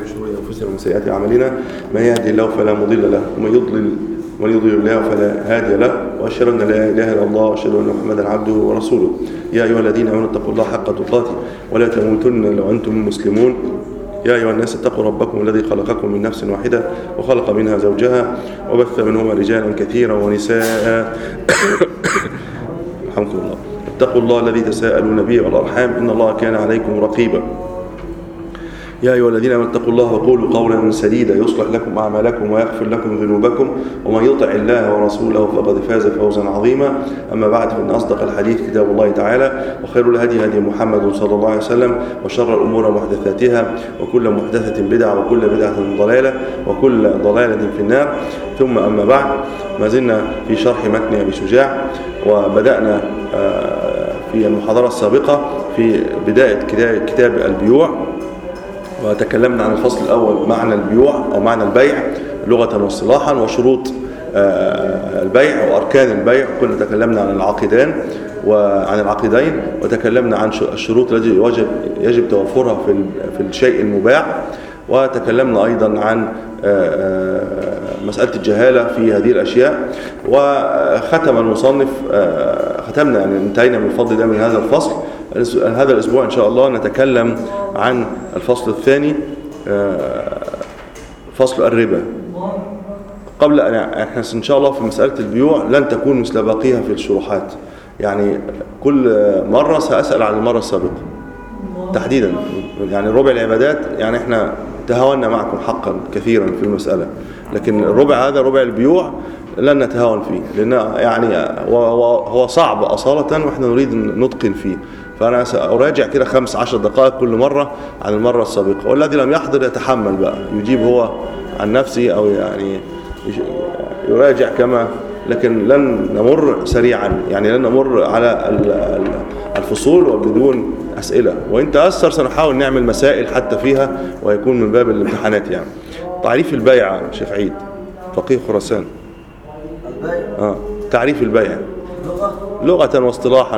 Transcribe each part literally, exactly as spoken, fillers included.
شرور أنفسنا ومن سيئات أعمالنا، من يهدي الله فلا مضل له ومن يضلل ومن يضلل الله فلا هادي له، وأشهد أن لا إله إلا الله وأشهد أن محمدا عبده ورسوله. يا أيها الذين آمنوا اتقوا الله حق تقاته ولا تموتن إلا وأنتم مسلمون. يا أيها الناس اتقوا ربكم الذي خلقكم من نفس واحدة وخلق منها زوجها وبث منهما رجالا كثيرا ونساء الحمد لله. اتقوا الله الذي تساءلون به والأرحام إن الله كان عليكم رقيبا. يا أيها الذين آمنوا اتقوا الله وقولوا قولا سديدا يصلح لكم أعمالكم ويغفر لكم ذنوبكم ومن يطع الله ورسوله فقد فاز فوزا عظيما. أما بعد، فإن أصدق الحديث كتاب الله تعالى، وخير الهدي هدي محمد صلى الله عليه وسلم، وشر الأمور محدثاتها، وكل محدثة بدعة، وكل بدعة ضلالة، وكل ضلالة في النار. ثم أما بعد، ما زلنا في شرح متن أبي شجاع، وبدأنا في المحاضرة السابقة في بداية كتاب البيوع، وتكلمنا عن الفصل الأول معنى البيوع أو معنى البيع لغة واصطلاحا، وشروط البيع وأركان البيع. كنا تكلمنا عن العقدان وعن العقدين، وتكلمنا عن الشروط التي يجب يجب توفرها في في الشيء المباع، وتكلمنا أيضا عن مسألة الجهالة في هذه الأشياء. وختم المصنف، ختمنا يعني انتهينا من الفضل ده من هذا الفصل. هذا الأسبوع إن شاء الله نتكلم عن الفصل الثاني، فصل الربا. قبل أن احنا إن شاء الله في مسألة البيوع لن تكون مثل باقيها في الشروحات، يعني كل مرة سأسأل عن المرة السابقة تحديدا، يعني ربع العبادات يعني احنا تهاونا معكم حقا كثيرا في المسألة، لكن الربع هذا ربع البيوع لن نتهاون فيه، لأن يعني هو صعب أصالة وإحنا نريد نتقن فيه. فأنا سأراجع كده خمس عشر دقائق كل مرة عن المرة السابقة، والذي لم يحضر يتحمل بقى، يجيب هو عن نفسه أو يعني يراجع كما، لكن لن نمر سريعا، يعني لن نمر على الفصول وبدون أسئلة، وإن تأثر سنحاول نعمل مسائل حتى فيها ويكون من باب الامتحانات. يعني تعريف البيع شيخ عيد فقيه خراسان. البيع آه. تعريف البيع لغة لغة واصطلاحا.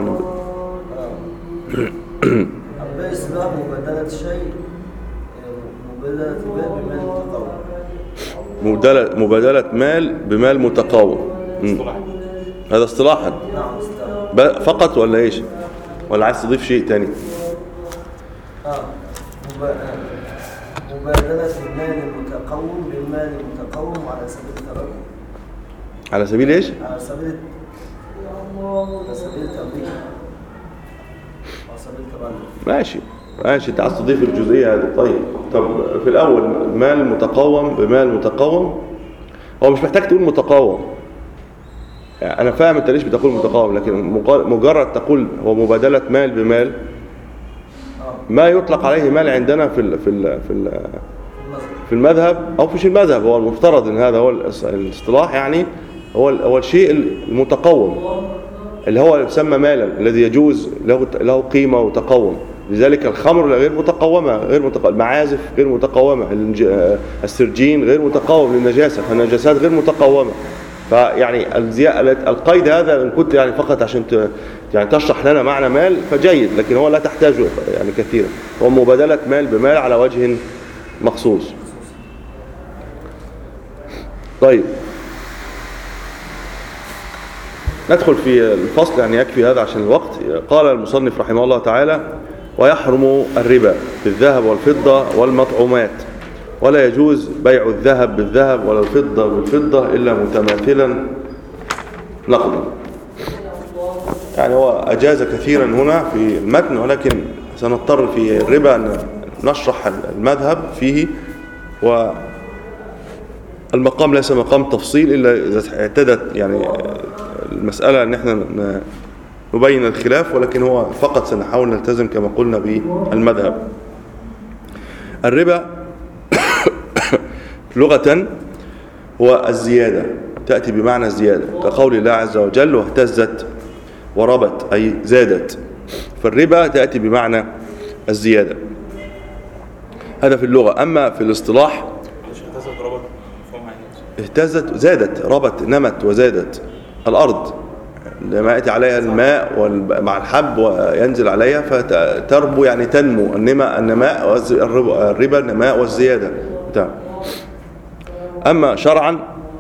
البيع اسمه مبادلة شيء، مبادلة مال بمال متقاوم. مبادلة مبادلة مال بمال متقاوم. هذا اصطلاحا. نعم اصطلاحا فقط ولا ايش؟ ولا عايز تضيف شيء تاني؟ اه مبادلة المال المتقوم بالمال المتقوم على سبيل التراكم. على سبيل ايش؟ على سبيل على سبيل التمليك، على سبيل التبادل. ماشي ماشي، انت عايز تضيف الجزئية هذه. طيب طب في الأول مال متقوم بمال متقوم، هو مش محتاج تقول متقوم، يعني أنا فاهم أنت ليش بتقول متقاوم، لكن مجرد تقول هو مبادلة مال بمال، ما يطلق عليه مال عندنا في ال في ال في ال في المذهب أو في المذهب، هو المفترض أن هذا هو الاصطلاح، يعني هو هو الشيء المتقوم اللي هو يسمى مالا، الذي يجوز له له قيمة وتقوم. لذلك الخمر غير متقومة، غير متقومة، المعازف غير متقومة، السرجين غير متقوم للنجاسة، فالنجاسات غير متقومة. فيعني القيد هذا إن كنت يعني فقط عشان يعني تشرح لنا معنى مال فجيد، لكن هو لا تحتاجه يعني كثيرا، هو مبادلة مال بمال على وجه مخصوص. طيب ندخل في الفصل، يعني يكفي هذا عشان الوقت. قال المصنف رحمه الله تعالى: ويحرم الربا بالذهب والفضة والمطعومات، ولا يجوز بيع الذهب بالذهب ولا الفضة بالفضة إلا متماثلا نقدا. يعني هو أجاز كثيرا هنا في المتن، ولكن سنضطر في الربا أن نشرح المذهب فيه، والمقام ليس مقام تفصيل إلا إذا اعتدت يعني المسألة أن احنا نبين الخلاف، ولكن هو فقط سنحاول نلتزم كما قلنا بالمذهب. الربا لغة هو الزيادة، تأتي بمعنى الزيادة، كقول الله عز وجل: واهتزت وربت، أي زادت. فالربا تأتي بمعنى الزيادة، هذا في اللغة. أما في الاصطلاح اهتزت وربت، اهتزت زادت، ربت نمت وزادت. الأرض لما يأتي عليها الماء مع الحب وينزل عليها فتربو يعني تنمو، النماء النماء الربا النماء والزيادة. أما شرعا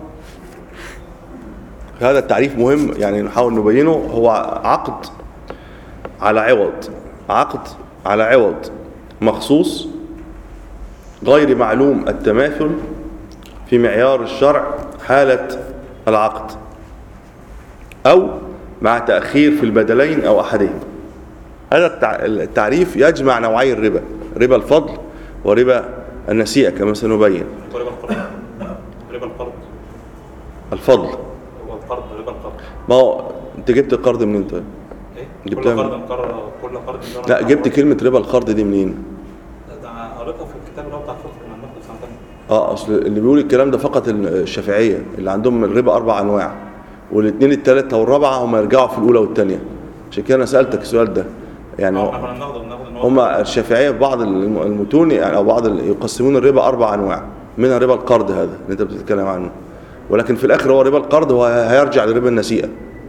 هذا التعريف مهم يعني نحاول نبينه، هو عقد على عوض، عقد على عوض مخصوص غير معلوم التماثل في معيار الشرع حالة العقد، أو مع تأخير في البدلين أو أحدهم. هذا التعريف يجمع نوعي الربا، ربا الفضل وربا النسيئة كما سنبين. ربا القرض، ربا القرض الفضل هو القرض، ربا القرض. ما هو انت جبت القرض منين طيب؟ ايه؟ جبتها كل من... قرض كل قرض لا جبت كلمة ربا القرض دي منين؟ ده قريتها في الكتاب اللي هو بتاع الفقه من المخ سنة تانية. اه اصل اللي بيقول الكلام ده فقط الشافعية اللي عندهم الربا أربع أنواع، والاثنين الثالثة والرابعة هم يرجعوا في الأولى والثانية. عشان كده أنا سألتك السؤال ده يعني هم الشافعية في بعض المتون يعني أو بعض يقسمون الربا أربع أنواع، منها ربا القرض هذا اللي أنت بتتكلم عنه، ولكن في الآخر هو ربا القرض هو هيرجع لربا النسيئة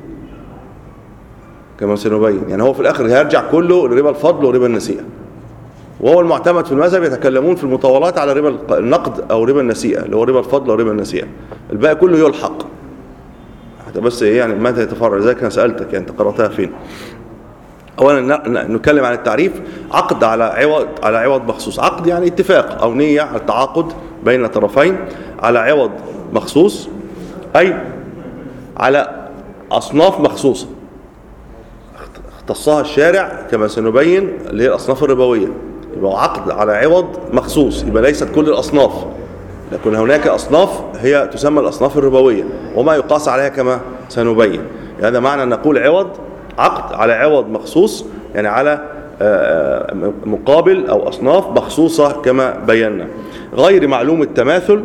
كما سنبين. يعني هو في الآخر هيرجع كله لربا الفضل وربا النسيئة، وهو المعتمد في المذهب يتكلمون في المطولات على ربا النقد أو ربا النسيئة اللي هو ربا الفضل وربا النسيئة، الباقي كله يلحق حتى بس إيه يعني متى يتفرع. لذلك أنا سألتك يعني أنت قرأتها فين. أولا نتكلم عن التعريف، عقد على عوض، على عوض مخصوص. عقد يعني اتفاق أو نية على التعاقد بين طرفين على عوض مخصوص، أي على أصناف مخصوصة اختصها الشارع كما سنبين اللي هي الأصناف الربوية. يبقى عقد على عوض مخصوص، يبقى ليست كل الأصناف، لكن هناك أصناف هي تسمى الأصناف الربوية وما يقاس عليها كما سنبين. هذا معنى أن نقول عوض، عقد على عوض مخصوص يعني على مقابل أو أصناف مخصوصة كما بينا. غير معلوم التماثل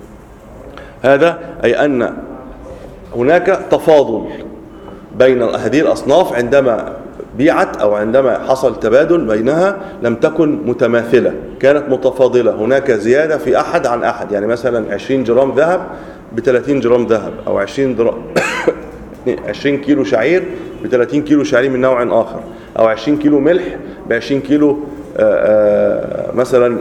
هذا أي أن هناك تفاضل بين هذه الأصناف عندما بيعت أو عندما حصل تبادل بينها لم تكن متماثلة، كانت متفاضلة، هناك زيادة في أحد عن أحد. يعني مثلا عشرين جرام ذهب بثلاثين جرام ذهب، أو عشرين درام عشرين كيلو شعير بثلاثين كيلو شعير من نوع آخر، أو عشرين كيلو ملح بعشرين كيلو آآ آآ مثلا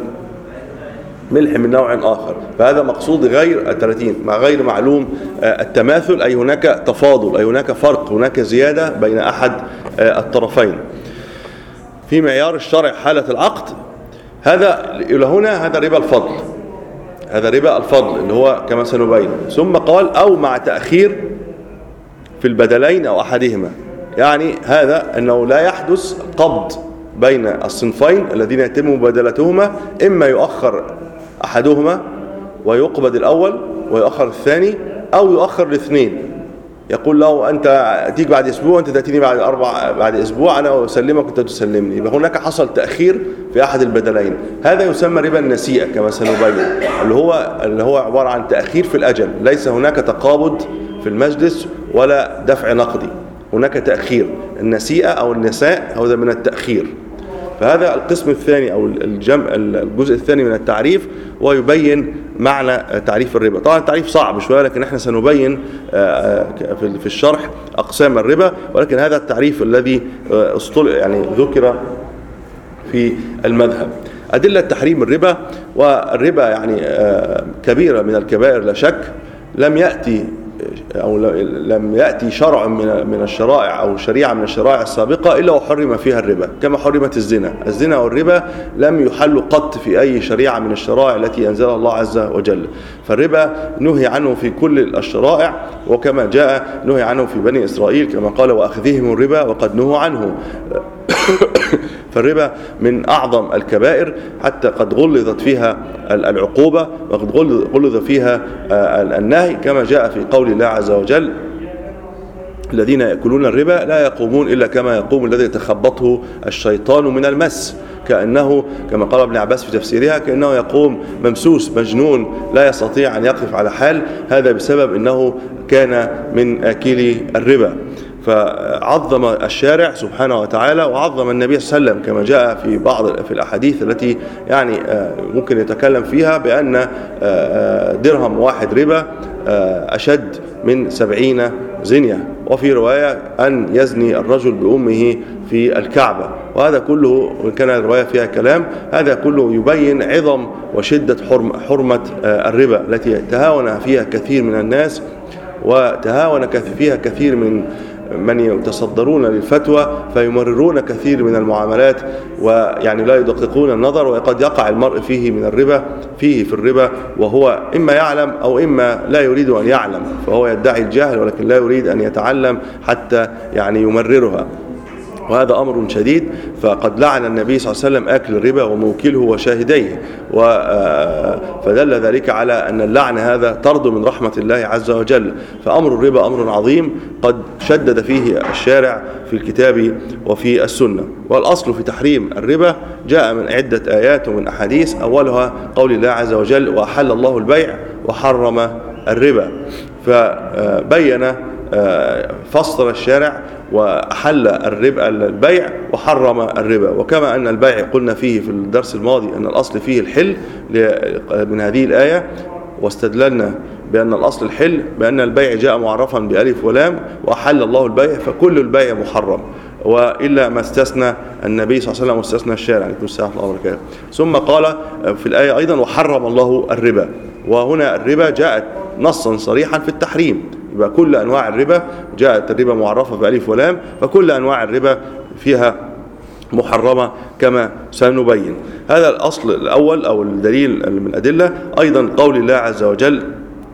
ملح من نوع آخر. فهذا مقصود غير الثلاثين مع غير معلوم التماثل، أي هناك تفاضل، أي هناك فرق، هناك زيادة بين أحد الطرفين في معيار الشرع حالة العقد. هذا إلى هنا هذا ربا الفضل، هذا ربا الفضل اللي هو كما سنبين. ثم قال أو مع تأخير في البدلين أو أحدهما، يعني هذا أنه لا يحدث قبض بين الصنفين الذين يتم مبادلتهما، إما يؤخر أحدهما ويقبض الأول ويؤخر الثاني، أو يؤخر الاثنين، يقول له أنت تيجي بعد أسبوع، أنت تأتيني بعد أربع بعد أسبوع، أنا أسلمك وأنت تسلمني. يبقى هناك حصل تأخير في أحد البدلين، هذا يسمى ربا النسيئة كما سنبين، اللي هو اللي هو عبارة عن تأخير في الأجل، ليس هناك تقابض في المجلس ولا دفع نقدي، هناك تأخير. النسيئة أو النساء هذا من التأخير. فهذا القسم الثاني أو الجمع الجزء الثاني من التعريف، ويبين معنى تعريف الربا. طبعا التعريف صعب شوية، لكن احنا سنبين في الشرح أقسام الربا، ولكن هذا التعريف الذي يعني ذكر في المذهب. أدلة تحريم الربا، والربا يعني كبيرة من الكبائر لا شك، لم يأتي أو لم يأتي شرع من من الشرائع أو شريعة من الشرائع السابقة إلا وحرم فيها الربا، كما حرمت الزنا. الزنا والربا لم يحل قط في أي شريعة من الشرائع التي أنزلها الله عز وجل. فالربا نهي عنه في كل الشرائع، وكما جاء نهي عنه في بني إسرائيل كما قال وأخذهم الربا وقد نهوا عنه. فالربا من أعظم الكبائر، حتى قد غلظت فيها العقوبة وقد غلظ فيها النهي، كما جاء في قول الله عز وجل الذين يأكلون الربا لا يقومون إلا كما يقوم الذي يتخبطه الشيطان من المس، كأنه كما قال ابن عباس في تفسيرها كأنه يقوم ممسوس مجنون لا يستطيع أن يقف على حال، هذا بسبب أنه كان من آكلي الربا. فعظم الشارع سبحانه وتعالى وعظم النبي صلى الله عليه وسلم كما جاء في بعض في الأحاديث التي يعني ممكن يتكلم فيها بأن درهم واحد ربا أشد من سبعين زنية، وفي رواية أن يزني الرجل بأمه في الكعبة. وهذا كله وإن كان الرواية فيها كلام، هذا كله يبين عظم وشدة حرمة الربا التي تهاون فيها كثير من الناس، وتهاون فيها كثير من من يتصدرون للفتوى فيمررون كثير من المعاملات، ويعني لا يدققون النظر، وقد يقع المرء فيه من الربا فيه في الربا وهو إما يعلم أو إما لا يريد أن يعلم، فهو يدعي الجهل ولكن لا يريد أن يتعلم حتى يعني يمررها، وهذا أمر شديد. فقد لعن النبي صلى الله عليه وسلم آكل الربا وموكله وشاهديه، فدل ذلك على أن اللعن هذا طرد من رحمة الله عز وجل. فأمر الربا أمر عظيم قد شدد فيه الشارع في الكتاب وفي السنة. والأصل في تحريم الربا جاء من عدة آيات ومن أحاديث، أولها قول الله عز وجل: وأحل الله البيع وحرم الربا. فبين فصل الشارع وأحل الربا البيع وحرم الربا. وكما أن البيع قلنا فيه في الدرس الماضي أن الأصل فيه الحل من هذه الآية، واستدللنا بأن الأصل الحل بأن البيع جاء معرفا بألف ولام، وأحل الله البيع فكل البيع محرم، وإلا ما استثنى النبي صلى الله عليه وسلم واستثنى الشارع. عليكم السلام ورحمة الله وبركاته. ثم قال في الآية أيضا: وحرم الله الربا. وهنا الربا جاءت نصا صريحا في التحريم، يبقى كل أنواع الربا جاءت الربا معرفة بألف ولام، فكل أنواع الربا فيها محرمة كما سنبين. هذا الأصل الأول أو الدليل من الأدلة. أيضا قول الله عز وجل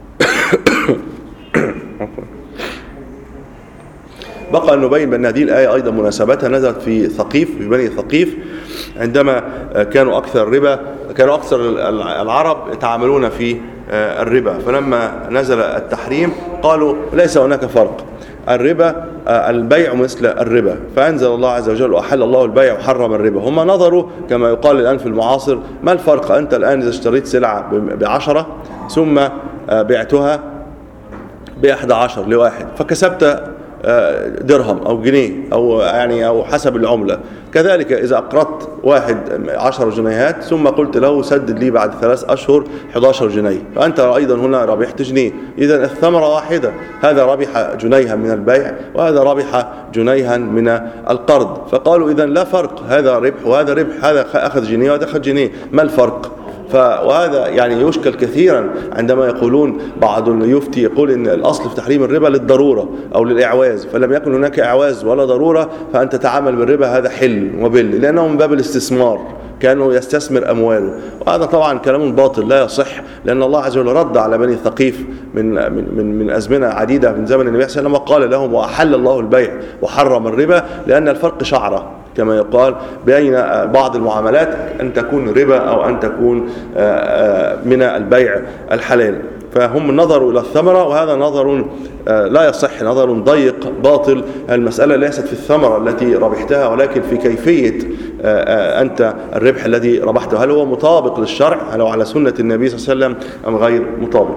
بقى أن نبين بأن هذه الآية أيضا مناسبتها نزلت في ثقيف، في بني ثقيف، عندما كانوا أكثر الربا كانوا أكثر العرب يتعاملون في الربا، فلما نزل التحريم قالوا ليس هناك فرق، الربا البيع مثل الربا، فأنزل الله عز وجل: وأحل الله البيع وحرم الربا. هم نظروا كما يقال الآن في المعاصر: ما الفرق أنت الآن إذا اشتريت سلعة بعشرة ثم بعتها بأحد عشر لواحد فكسبت درهم أو جنيه أو يعني أو حسب العملة، كذلك إذا أقرضت واحد عشر جنيهات ثم قلت له سدد لي بعد ثلاث أشهر إحدى عشر جنيه، فأنت أيضا هنا ربحت جنيه، إذا الثمرة واحدة، هذا ربح جنيها من البيع وهذا ربح جنيها من القرض. فقالوا إذا لا فرق، هذا ربح وهذا ربح، هذا أخذ جنيه وهذا أخذ جنيه، ما الفرق؟ وهذا يعني يشكل كثيرا عندما يقولون بعض اليفتي يقول إن الأصل في تحريم الربا للضرورة أو للإعواز، فلم يكن هناك إعواز ولا ضرورة فأنت تتعامل بالربا، هذا حل وبل، لأنه من باب الاستثمار، كانوا يستثمر أمواله. وهذا طبعا كلام باطل لا يصح، لأن الله عز وجل رد على بني ثقيف من من من, من أزمنة عديدة من زمن النبي صلى الله عليه وسلم وقال لهم: وأحل الله البيع وحرم الربا، لأن الفرق شعرة كما يقال بين بعض المعاملات أن تكون ربا أو أن تكون من البيع الحلال. فهم نظروا إلى الثمرة، وهذا نظر لا يصح، نظر ضيق باطل. المسألة ليست في الثمرة التي ربحتها ولكن في كيفية أنت الربح الذي ربحته، هل هو مطابق للشرع، هل هو على سنة النبي صلى الله عليه وسلم أم غير مطابق.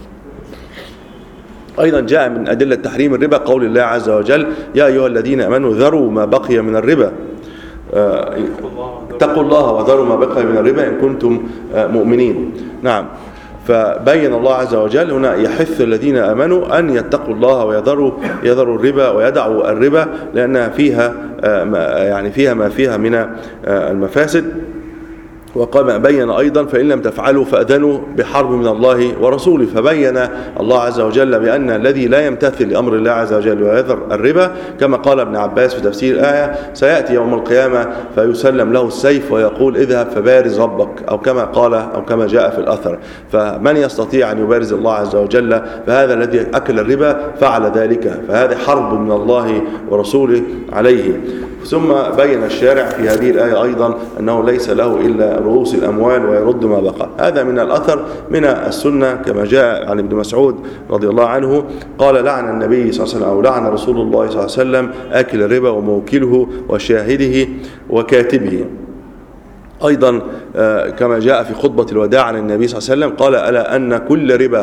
أيضا جاء من أدلة تحريم الربا قول الله عز وجل: يا أيها الذين آمنوا ذروا ما بقي من الربا، اتقوا الله وذروا ما بقي من الربا إن كنتم مؤمنين. نعم، فبين الله عز وجل هنا يحث الذين آمنوا أن يتقوا الله ويذروا يذروا الربا ويدعوا الربا، لأنها فيها يعني فيها ما فيها من المفاسد. وقال بين أيضا: فإن لم تفعلوا فأذنوا بحرب من الله ورسوله. فبين الله عز وجل بأن الذي لا يمتثل لأمر الله عز وجل ويذر الربا، كما قال ابن عباس في تفسير الآية: سيأتي يوم القيامة فيسلم له السيف ويقول: اذهب فبارز ربك، أو كما قال أو كما جاء في الأثر. فمن يستطيع أن يبارز الله عز وجل فهذا الذي أكل الربا فعل ذلك، فهذه حرب من الله ورسوله عليه. ثم بين الشارع في هذه الآية أيضا أنه ليس له إلا رؤوس الأموال ويرد ما بقى. هذا من الأثر من السنة كما جاء عن ابن مسعود رضي الله عنه قال: لعن النبي صلى الله عليه وسلم أو لعن رسول الله صلى الله عليه وسلم آكل الربا وموكله وشاهده وكاتبه. أيضا كما جاء في خطبة الوداع عن النبي صلى الله عليه وسلم قال: ألا أن كل ربا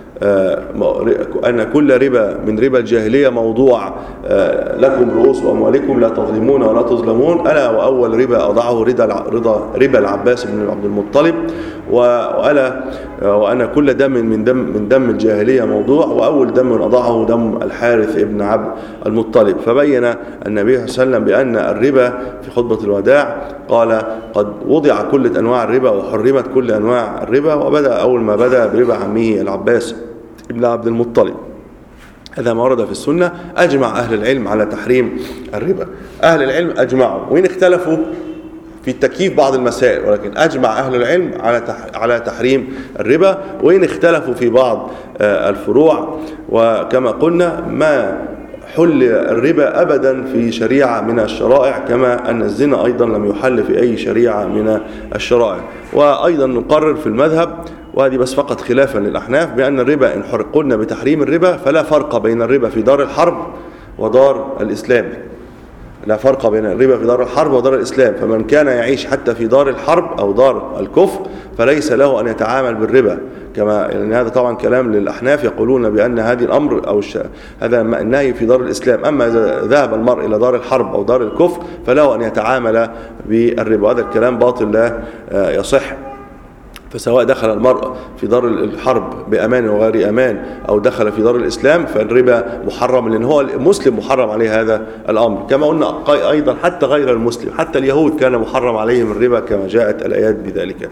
أن كل ربا من ربا الجاهلية موضوع، لكم رؤوس أموالكم لا تظلمون ولا تظلمون، ألا وأول ربا أضعه ربا ربا العباس بن عبد المطلب. وألا وأن كل دم من دم من دم الجاهلية موضوع، وأول دم أضاعه دم الحارث ابن عبد المطلب. فبين النبي صلى الله عليه وسلم بأن الربا في خطبة الوداع قال قد وضع كل أنواع الربا وحرمت كل أنواع الربا، وبدأ أول ما بدأ بربا عمه العباس ابن عبد المطلب. هذا ما ورد في السنة. أجمع أهل العلم على تحريم الربا، أهل العلم أجمعوا، وإن اختلفوا في تكييف بعض المسائل، ولكن أجمع أهل العلم على على تحريم الربا، وإن اختلفوا في بعض الفروع. وكما قلنا ما حل الربا أبدا في شريعة من الشرائع، كما أن الزنا أيضا لم يحل في أي شريعة من الشرائع. وأيضا نقرر في المذهب، وهذه بس فقط خلافا للأحناف، بأن الربا إن قلنا بتحريم الربا فلا فرق بين الربا في دار الحرب ودار الإسلام، لا فرق بين الربا في دار الحرب ودار الإسلام. فمن كان يعيش حتى في دار الحرب أو دار الكفر فليس له أن يتعامل بالربا، كما يعني هذا طبعا كلام للأحناف يقولون بأن هذه الأمر أو هذا النهي في دار الإسلام. أما إذا ذهب المرء إلى دار الحرب أو دار الكفر فله أن يتعامل بالربا، هذا الكلام باطل لا يصح. فسواء دخل المرء في دار الحرب بأمان وغير أمان أو دخل في دار الإسلام فالربا محرم، لأن هو المسلم محرم عليه هذا الأمر. كما قلنا أيضا حتى غير المسلم، حتى اليهود كان محرم عليهم الربا كما جاءت الآيات بذلك.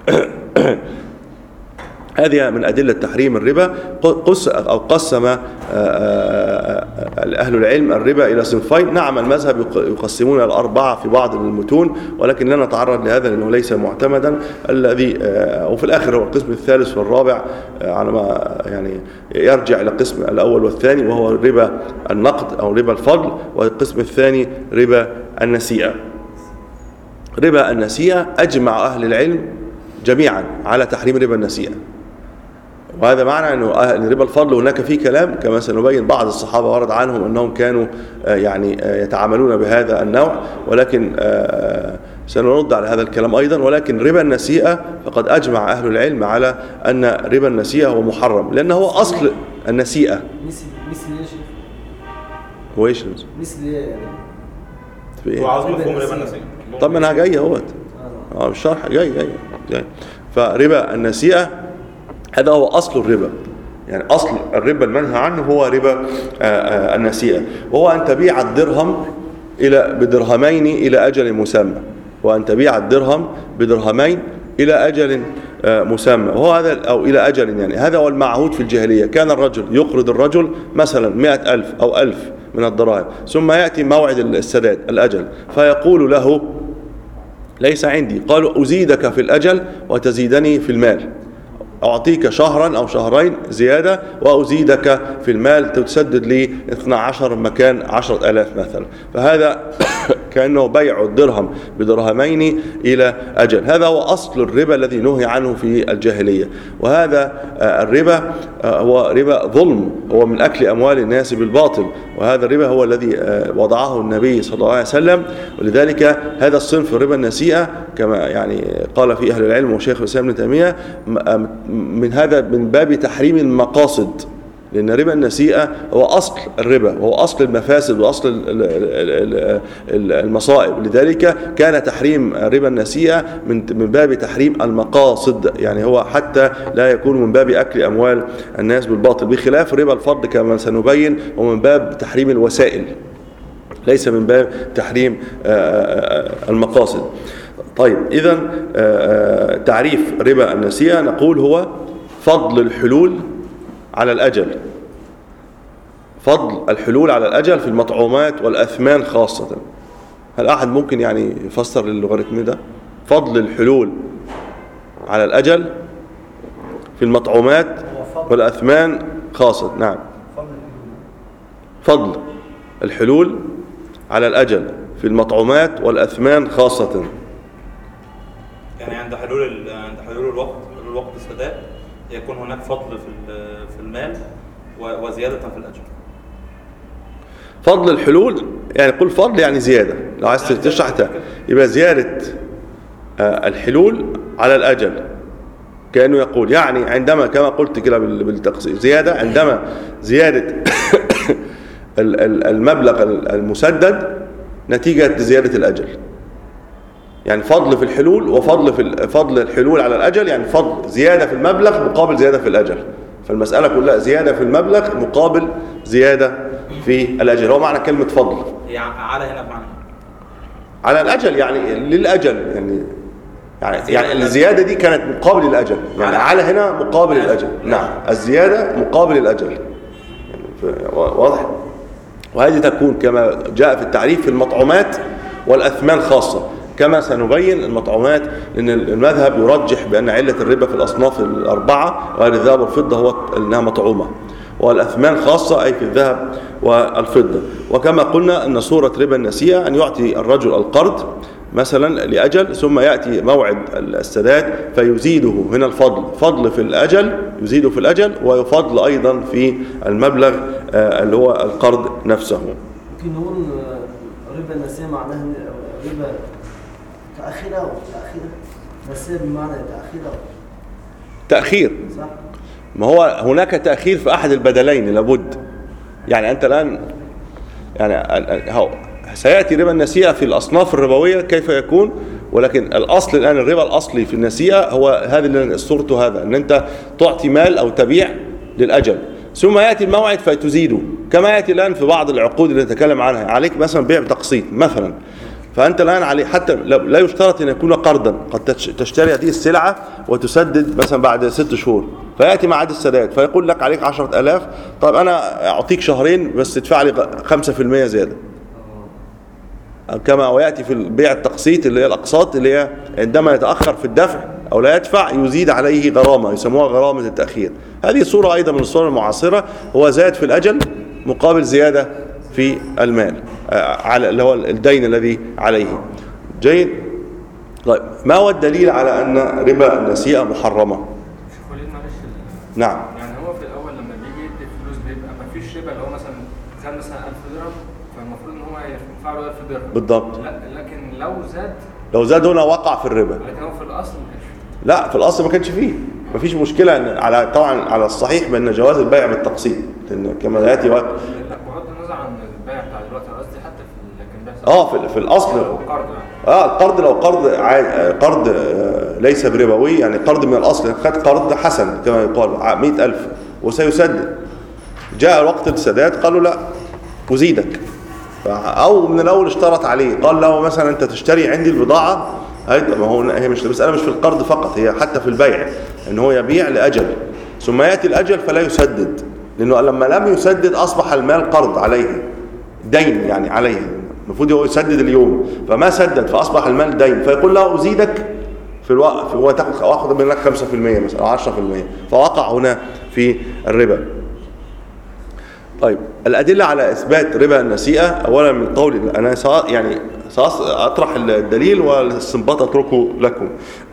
هذه من أدلة تحريم الربا. قس أو قسم أهل العلم الربا إلى صنفين. نعم المذهب يقسمون الأربعة في بعض المتون، ولكن لا نتعرض لهذا لأنه ليس معتمدا. الذي وفي الآخر هو القسم الثالث والرابع على ما يعني يرجع إلى القسم الأول والثاني، وهو ربا النقد أو ربا الفضل، والقسم الثاني ربا النسيئة. ربا النسيئة أجمع أهل العلم جميعا على تحريم ربا النسيئة، وهذا معنى أنه ربا الفضل هناك فيه كلام، كما سنبين بعض الصحابة ورد عنهم أنهم كانوا يعني يتعاملون بهذا النوع، ولكن سنرد على هذا الكلام أيضا. ولكن ربا النسيئة فقد أجمع أهل العلم على أن ربا النسيئة هو محرم، لأنه هو أصل النسيئة. مثل مثل ايه يا شيخ؟ هو ايش مثل ايه يعني؟ في ايه؟ هو عاوز مفهوم ربا النسيئة. طب أنا جاي اهوت اه الشرح جاي جاي جاي. فربا النسيئة هذا هو أصل الربا، يعني أصل الربا المنهى عنه هو ربا النسيئة، وهو أن تبيع الدرهم إلى بدرهمين إلى أجل مسمى، وأن تبيع الدرهم بدرهمين إلى أجل مسمى، وهو هذا أو إلى أجل، يعني هذا هو المعهود في الجاهلية. كان الرجل يقرض الرجل مثلا مئة ألف أو ألف من الدراهم، ثم يأتي موعد السداد الأجل فيقول له ليس عندي، قالوا أزيدك في الأجل وتزيدني في المال، أعطيك شهرا أو شهرين زيادة وأزيدك في المال تسدد لي اثنا عشر مكان عشرة آلاف مثلا. فهذا كأنه بيع الدرهم بدرهمين إلى أجل. هذا هو أصل الربا الذي نهي عنه في الجاهلية، وهذا الربا هو ربا ظلم، هو من أكل أموال الناس بالباطل، وهذا الربا هو الذي وضعه النبي صلى الله عليه وسلم. ولذلك هذا الصنف ربا النسيئة كما يعني قال في أهل العلم وشيخ الإسلام ابن تيمية من هذا من باب تحريم المقاصد، لأن ربا النسيئة هو أصل الربا، وهو أصل المفاسد وأصل المصائب. لذلك كان تحريم ربا النسيئة من باب تحريم المقاصد، يعني هو حتى لا يكون من باب أكل أموال الناس بالباطل، بخلاف ربا الفضل كما سنبين هو من باب تحريم الوسائل ليس من باب تحريم المقاصد. طيب إذن تعريف ربا النسيئة نقول هو فضل الحلول على الأجل، فضل الحلول على الأجل في المطعومات والأثمان خاصة. هل أحد ممكن يعني يفسر اللوغاريتم ده؟ فضل الحلول على الأجل في المطعومات والأثمان خاصة. نعم، فضل الحلول على الأجل في المطعومات والأثمان خاصة. يعني عند حلول عند حلول الوقت حلول وقت السداد يكون هناك فضل في في المال وزيادة في الأجر. فضل الحلول يعني قل فضل يعني زيادة، لو عايز تشرح يبقى زيادة الحلول على الأجل، كأنه يقول يعني عندما كما قلت كده بالتقسيم زيادة عندما زيادة المبلغ المسدد نتيجة زيادة الأجل، يعني فضل في الحلول وفضل في فضل الحلول على الأجل، يعني فضل زيادة في المبلغ مقابل زيادة في الأجل. فالمسألة كلها زيادة في المبلغ مقابل زيادة في الأجل. هو معنى كلمة فضل. هي على هنا بمعنى على الأجل يعني للأجل، يعني يعني يعني الزيادة دي كانت مقابل الأجل، يعني على هنا مقابل الأجل. نعم، الزيادة مقابل الأجل، يعني واضح. وهذه تكون كما جاء في التعريف في المطعومات والأثمان خاصة، كما سنبين المطعومات، لأن المذهب يرجح بأن علة الربا في الأصناف الأربعة غير الذهب والفضة هو أنها مطعومة، والأثمان خاصة أي في الذهب والفضة. وكما قلنا أن صورة ربا النسيئة أن يعطي الرجل القرض مثلا لأجل، ثم يأتي موعد السداد فيزيده، هنا الفضل فضل في الأجل، يزيده في الأجل ويفضل أيضا في المبلغ اللي هو القرض نفسه. ممكن نقول ربا النسيئة معناها ربا تأخير أو تأخير نسيئة بمعنى تأخير أو تأخير، صح؟ ما هو هناك تأخير في أحد البدلين لابد. يعني أنت الآن يعني هو سيأتي ربا النسيئة في الأصناف الربوية كيف يكون، ولكن الأصل الآن الربا الأصلي في النسيئة هو هذا اللي صورته، هذا أن أنت تعطي مال أو تبيع للأجل، ثم يأتي الموعد فتزيده، كما يأتي الآن في بعض العقود اللي نتكلم عنها، عليك مثلا بيع بتقسيط مثلا، فأنت الآن عليه حتى لا يشترط أن يكون قرضا، قد تشتري هذه السلعة وتسدد مثلا بعد ست شهور، فيأتي معاد السداد فيقول لك عليك عشرة آلاف، طيب أنا أعطيك شهرين بس تدفع لي خمسة في المية زيادة، كما ويأتي في البيع التقسيط اللي هي الأقساط اللي هي عندما يتأخر في الدفع أو لا يدفع يزيد عليه غرامة يسموها غرامة التأخير. هذه صورة أيضا من الصور المعاصرة، هو زاد في الأجل مقابل زيادة في المال على اللي هو الدين الذي عليه. جيد. طيب ما هو الدليل على أن ربا النسيئة محرمة؟ نعم. يعني هو في الأول لما بيجي يدي فلوس بيبقى ما فيش ربا، اللي هو مثلا خد مثلا ألف درهم فالمفروض إن هو يدفع له ألف درهم بالضبط. لكن لو زاد لو زاد هنا وقع في الربا. لكن هو في الأصل لا، في الأصل ما كانش فيه، ما فيش مشكلة إن على طبعا على الصحيح بأن جواز البيع بالتقسيط، لأن كما يأتي وقت. لا بغض النظر عن البيع بتاع دلوقتي، قصدي حتى في لكن بيحصل اه في, في الأصل القرض اه القرض لو قرض قرض ليس بربوي، يعني قرض من الأصل، خد قرض حسن كما يقال مئة ألف وسيسدد، جاء وقت السداد قالوا لا أزيدك، أو من الأول اشترط عليه قال له مثلا أنت تشتري عندي البضاعة، ما هو هي مش المسألة مش في القرض فقط، هي حتى في البيع ان هو يبيع لأجل ثم يأتي الأجل فلا يسدد، لأنه لما لم يسدد أصبح المال قرض عليه، دين يعني عليه، المفروض هو يسدد اليوم فما سدد فأصبح المال دين، فيقول له أزيدك في الوقت هو تأخذ منك خمسة في المية مثلا أو عشرة في المية، فوقع هنا في الربا. طيب الأدلة على إثبات ربا النسيئة، أولا من قول أنا يعني سأطرح الدليل والاستنباط أتركه لكم.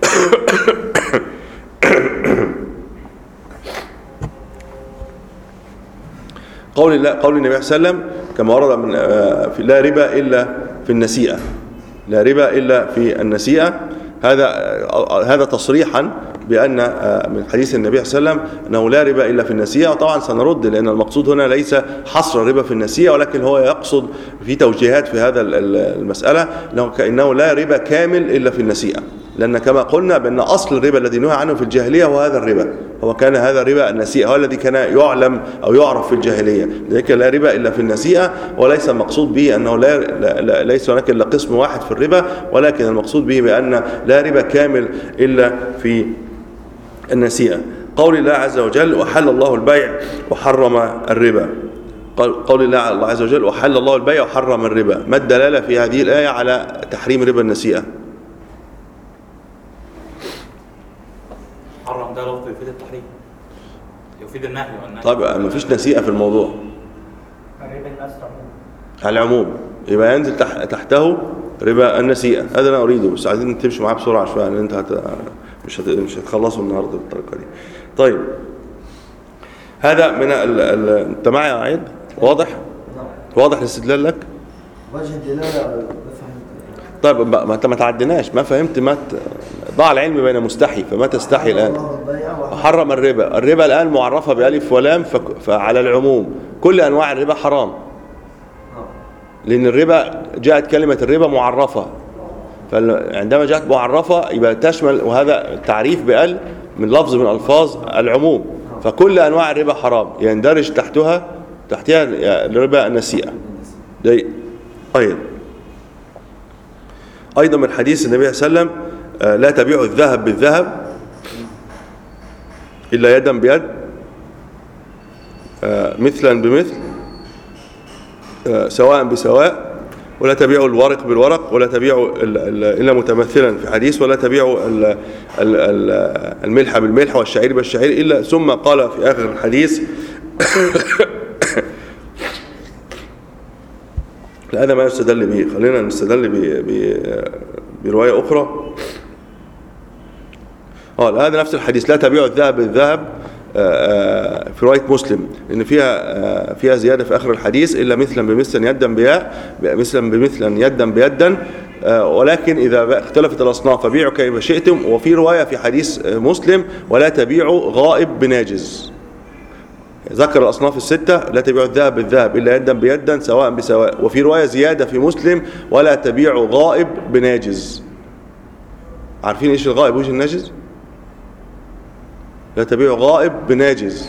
قول الله قول النبي صلى الله عليه وسلم كما ورد من في لا ربا إلا في النسيئة، لا ربا إلا في النسيئة، هذا هذا تصريحا بأن من حديث النبي صلى الله عليه وسلم أنه لا ربا إلا في النسيئة. وطبعا سنرد لأن المقصود هنا ليس حصر الربا في النسيئة، ولكن هو يقصد في توجيهات في هذا المسألة أنه لا ربا كامل إلا في النسيئة، لأن كما قلنا بأن أصل الربا الذي نهى عنه في الجاهلية هو هذا الربا، هو كان هذا ربا النسيئة هو الذي كان يعلم أو يعرف في الجاهلية، لذلك لا ربا إلا في النسيئة، وليس المقصود به أنه لا, لا ليس هناك إلا قسم واحد في الربا، ولكن المقصود به بأن لا ربا كامل إلا في النسيئة. قول الله عز وجل وحل الله البيع وحرم الربا، قول الله عز وجل وحل الله البيع وحرم الربا، ما الدلالة في هذه الآية على تحريم ربا النسيئة؟ حرم ده لفظ يفيد التحريم، يفيد النهي والنهي. طيب ما فيش نسيئة في الموضوع، على العموم يبقى ينزل تحته ربا النسيئة، هذا أنا أريده، بس عايزين تمشي معاه بسرعة شوية لأن أنت هت... مش هت... مش هتخلصوا النهارده بالطريقة دي. طيب هذا من ال... ال... أنت معي يا عيد؟ واضح؟ واضح الاستدلال لك؟ وجه الدلالة. طيب ما انت ما تعديناش، ما فهمت، ما ت... ضاع العلم بين مستحي، فما تستحي الآن. حرم الربا، الربا الآن معرفة بألف ولام، ف... فعلى العموم كل أنواع الربا حرام، لأن الربا جاءت كلمة الربا معرفة فعندما جاءت معرفة يبقى تشمل، وهذا تعريف بأل من لفظ من ألفاظ العموم، فكل أنواع الربا حرام يندرج تحتها تحتها الربا النسيئة. أيضا أيضا من حديث النبي صلى الله عليه وسلم لا تبيعوا الذهب بالذهب إلا يدا بيد مثلا بمثل سواء بسواء، ولا تبيعوا الورق بالورق، ولا تبيعوا إلا متمثلا في حديث، ولا تبيعوا الملح بالملح والشعير بالشعير إلا، ثم قال في آخر الحديث هذا ما يستدل به. خلينا نستدل برواية أخرى. اه هذا نفس الحديث لا تبيعوا الذهب بالذهب في رواية مسلم، لأن فيها فيها زيادة في آخر الحديث إلا مثلا بمثل يدا بياء مثلا بمثلا يدا بيدا، ولكن إذا اختلفت الأصناف فبيعوا كيف شئتم. وفي رواية في حديث مسلم ولا تبيعوا غائب بناجز، ذكر الأصناف الستة لا تبيعوا الذهب بالذهب إلا يدا بيدا سواء بسواء. وفي رواية زيادة في مسلم ولا تبيعوا غائب بناجز. عارفين إيش الغائب وإيش الناجز؟ لا تبيعوا غائب بناجز.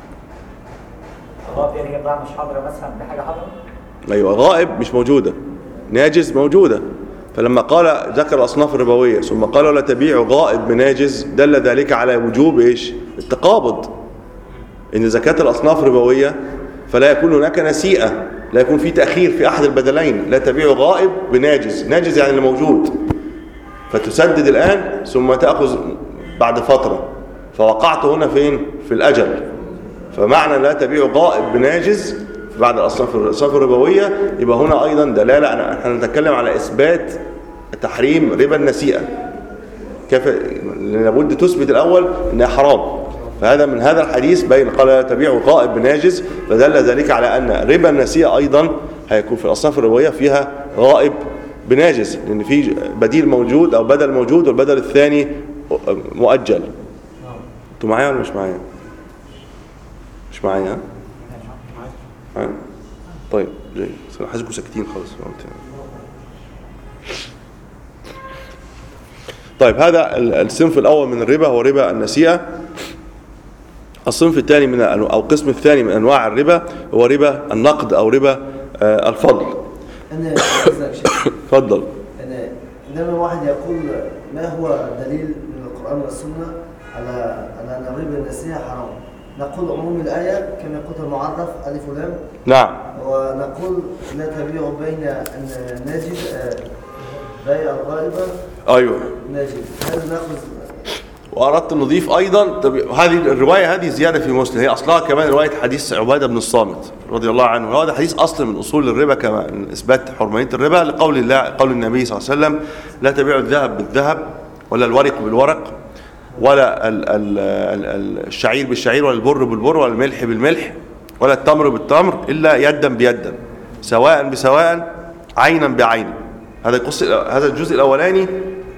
غائب يعني بضاعة مش حاضرة مثلا بحاجة حاضرة؟ أيوة غائب مش موجودة، ناجز موجودة. فلما قال ذكر الأصناف الربوية ثم قال لا تبيعوا غائب بناجز دل ذلك على وجوب إيش؟ التقابض. إن زكاة الأصناف الربوية فلا يكون هناك نسيئة، لا يكون في تأخير في أحد البدلين. لا تبيعوا غائب بناجز، ناجز يعني اللي موجود، فتسدد الآن ثم تأخذ بعد فترة، فوقعت هنا فين؟ في الأجل. فمعنى لا تبيعوا غائب بناجز بعد الأصناف الربوية يبقى هنا أيضا دلالة. نحن نتكلم على إثبات تحريم ربا النسيئة، كيف لابد تثبت الأول أنها حرام. فهذا من هذا الحديث بين قال لا تبيعوا غائب بناجز، فدل ذلك على أن ربا النسيئة أيضا هيكون في الأصناف الربوية فيها غائب بناجز، لأن في بديل موجود أو بدل موجود والبدل الثاني مؤجل. انتوا معايا ولا مش معايا؟ مش معايا؟ ها؟ طيب جاي، بس انا حاسسكم ساكتين خالص. طيب هذا الصنف الاول من الربا هو ربا النسيئة. الصنف الثاني من او القسم الثاني من انواع الربا هو ربا النقد او ربا الفضل. انا اتفضل. انا عندما واحد يقول ما هو دليل من القرآن والسنة على على ان الربا النسيئة حرام، نقول عموم الآية كما يقول المعرف ألف ولام. نعم. ونقول لا تبيع بين الناجد بيع الغائبة. أيوه. ناجد. هذا نأخذ. وأردت أن نضيف أيضا هذه الرواية هذه زيادة في مسلم، هي أصلها كمان رواية حديث عبادة بن الصامت رضي الله عنه، وهذا حديث أصل من أصول الربا كما إثبات حرمانية الربا لقول الله قول النبي صلى الله عليه وسلم لا تبيعوا الذهب بالذهب ولا الورق بالورق ولا ال ال ال الشعير بالشعير ولا البر بالبر ولا الملح بالملح ولا التمر بالتمر إلا يدا بيدا سواء بسواء عينا بعين. هذا هذا الجزء الأولاني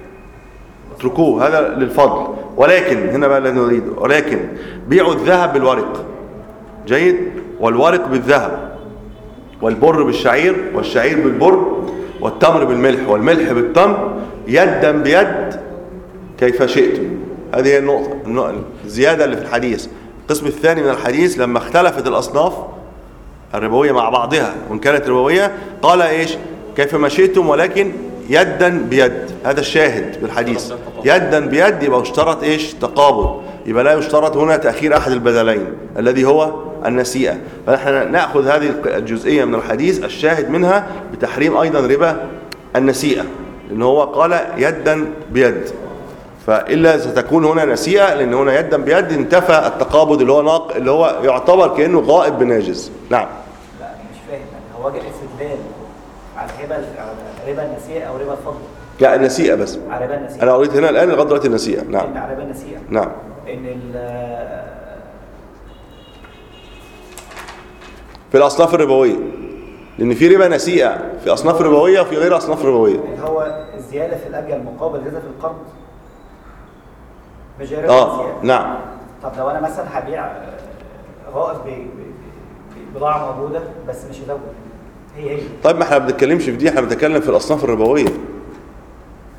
اتركوه، هذا للفضل. ولكن هنا بقى اللي نريده، ولكن بيعوا الذهب بالورق جيد، والورق بالذهب، والبر بالشعير، والشعير بالبر، والتمر بالملح، والملح بالتمر يدا بيد كيف شئتم. هذه هي النقطة الزيادة اللي في الحديث. القسم الثاني من الحديث لما اختلفت الأصناف الربوية مع بعضها وإن كانت ربوية قال إيش كيف ما شئتم ولكن يدا بيد. هذا الشاهد بالحديث، يدا بيد يبقى اشترط إيش تقابض، يبقى لا يشترط هنا تأخير أحد البدلين الذي هو النسيئة. فنحن نأخذ هذه الجزئية من الحديث الشاهد منها بتحريم أيضا ربا النسيئة، لأنه هو قال يدا بيد، فإلا ستكون هنا نسيئة، لأن هنا يدا بيد انتفى التقابض اللي هو ناق اللي هو يعتبر كأنه غائب بناجز. نعم. لا مش فاهم، هو جاء استدلال على ربا ربا النسيئة أو ربا الفضل؟ لا النسيئة بس. على ربا النسيئة. أنا قريت هنا الآن لغاية دلوقتي النسيئة. نعم. على ربا النسيئة. نعم. إن ال في الأصناف الربوية، لأن في ربا نسيئة في أصناف ربوية وفي غير أصناف ربوية. اللي هو الزيادة في الأجل مقابل زيادة في القرض. مش ربا آه النسيئة. نعم. طب لو أنا مثلا هبيع غائب ببضاعة موجودة بس مش هزود، هي هي. طيب ما احنا ما بنتكلمش في دي، احنا بنتكلم في الأصناف الربوية.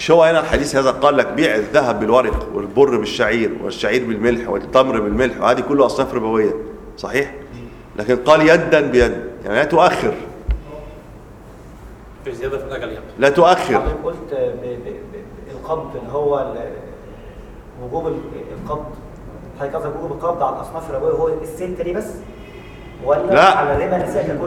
مش هو هنا الحديث هذا قال لك بيع الذهب بالورق والبر بالشعير والشعير بالملح والتمر بالملح، وهذه كله أصناف ربوية صحيح؟ لكن قال يدا بيد، يعني لا تؤخر، في زياده في الاجل يعني. لا تؤخر. حضرتك قلت ب- ب- ب- القبض اللي هو ال- وجوب ال- القبض، حضرتك قصدك وجوب القبض على الاصناف الربويه هو الست دي بس، ولا لا. على الربا النسيئه ككل؟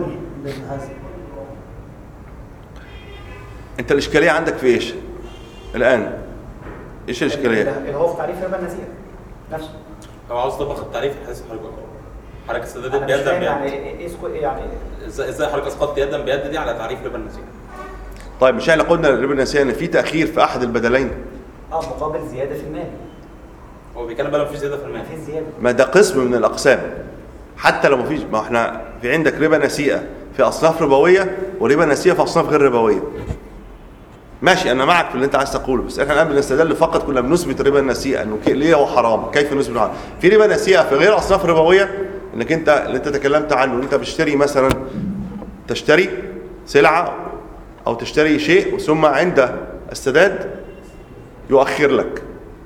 انت الاشكاليه عندك في ايش الان؟ ايش الاشكاليه؟ اللي هو في تعريف ربا النسيئه نفسه. لو عاوز تطبق التعريف الحديث حضرتك حضرتك استدلت انا مش بيدا فاهم بيد. يعني ايه اسكو- يعني ازاي ازاي حضرتك اسقطت يدا بيد دي على تعريف ربا النسيئه؟ طيب مش احنا قلنا الربا النسيئه ان في تاخير في احد البدلين؟ اه مقابل زياده في المال، هو بيتكلم بقى مفيش زياده في المال. مفيش زياده. ما ده قسم من الاقسام، حتى لو ما فيش، ما احنا في عندك ربا نسيئه في اصناف ربويه وربا نسيئه في اصناف غير ربويه. ماشي انا معك في اللي انت عايز تقوله، بس احنا الان بنستدل فقط، كنا بنثبت ربا النسيئه انه كي- ليه هو حرام، كيف نثبت حرام. في ربا نسيئه في غير اصناف ربويه، انك انت اللي انت تكلمت عنه، انت بتشتري مثلا، تشتري سلعه او تشتري شيء ثم عند السداد يؤخر لك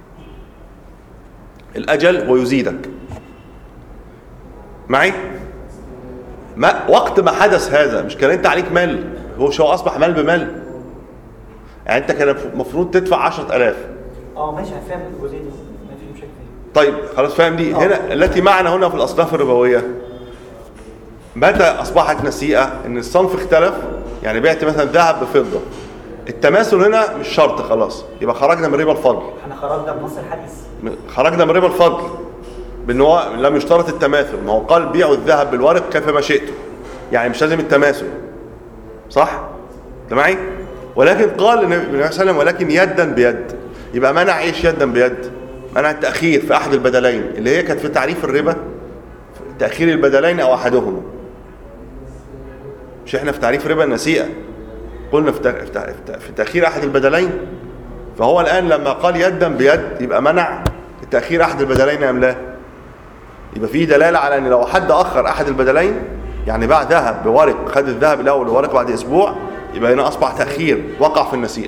الاجل ويزيدك معي. ما وقت ما حدث هذا مش كان انت عليك مال، هو شو اصبح مال بمال، يعني انت كان المفروض تدفع عشرة آلاف. اه ماشي انا فاهم الجزئيه دي مفيش مشاكل فيها. طيب خلاص فاهم دي. هنا التي معنا هنا في الاصناف الربويه متى اصبحت نسيئه؟ ان الصنف اختلف، يعني بعت مثلا ذهب بفضه، التماثل هنا مش شرط، خلاص يبقى خرجنا من ربا الفضل، احنا خرجنا بنص الحديث. خرجنا من ربا الفضل بان هو لم يشترط التماثل، ما هو قال بيعوا الذهب بالورق كيفما شئتم، يعني مش لازم التماثل صح؟ انت معي؟ ولكن قال النبي صلى الله عليه وسلم ولكن يدا بيد، يبقى منع ايش يدا بيد؟ منع التاخير في احد البدلين اللي هي كانت في تعريف الربا تاخير البدلين او احدهما. مش احنا في تعريف ربا النسيئه قلنا في في تاخير احد البدلين؟ فهو الان لما قال يدا بيد يبقى منع تاخير احد البدلين ام لا؟ يبقى فيه دلاله على ان لو حد اخر احد البدلين، يعني باع ذهب بورق، خد الذهب الاول وورق بعد اسبوع، يبقى هنا اصبح تاخير، وقع في النسيئه.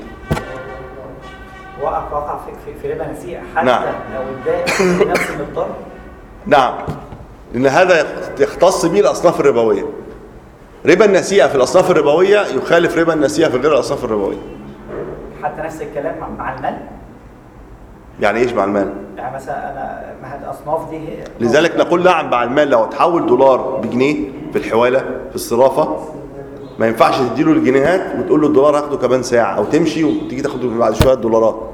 وقع وقع في, في, في ربا نسيئه حتى نعم. لو اداء نفس المقدار. نعم، لان هذا يختص به الاصناف الربويه. ربا النسيئه في الاصناف الربويه يخالف ربا النسيئه في غير الاصناف الربويه. حتى نفس الكلام مع- مع المال. يعني ايش مع المال؟ يعني مثلا انا ما هي الاصناف دي هي لذلك نقول نعم مع المال، لو تحول دولار بجنيه في الحواله في الصرافه ما ينفعش تديله الجنيهات وتقول له الدولار هاخده كمان ساعه، او تمشي وتيجي تاخده بعد شويه الدولارات.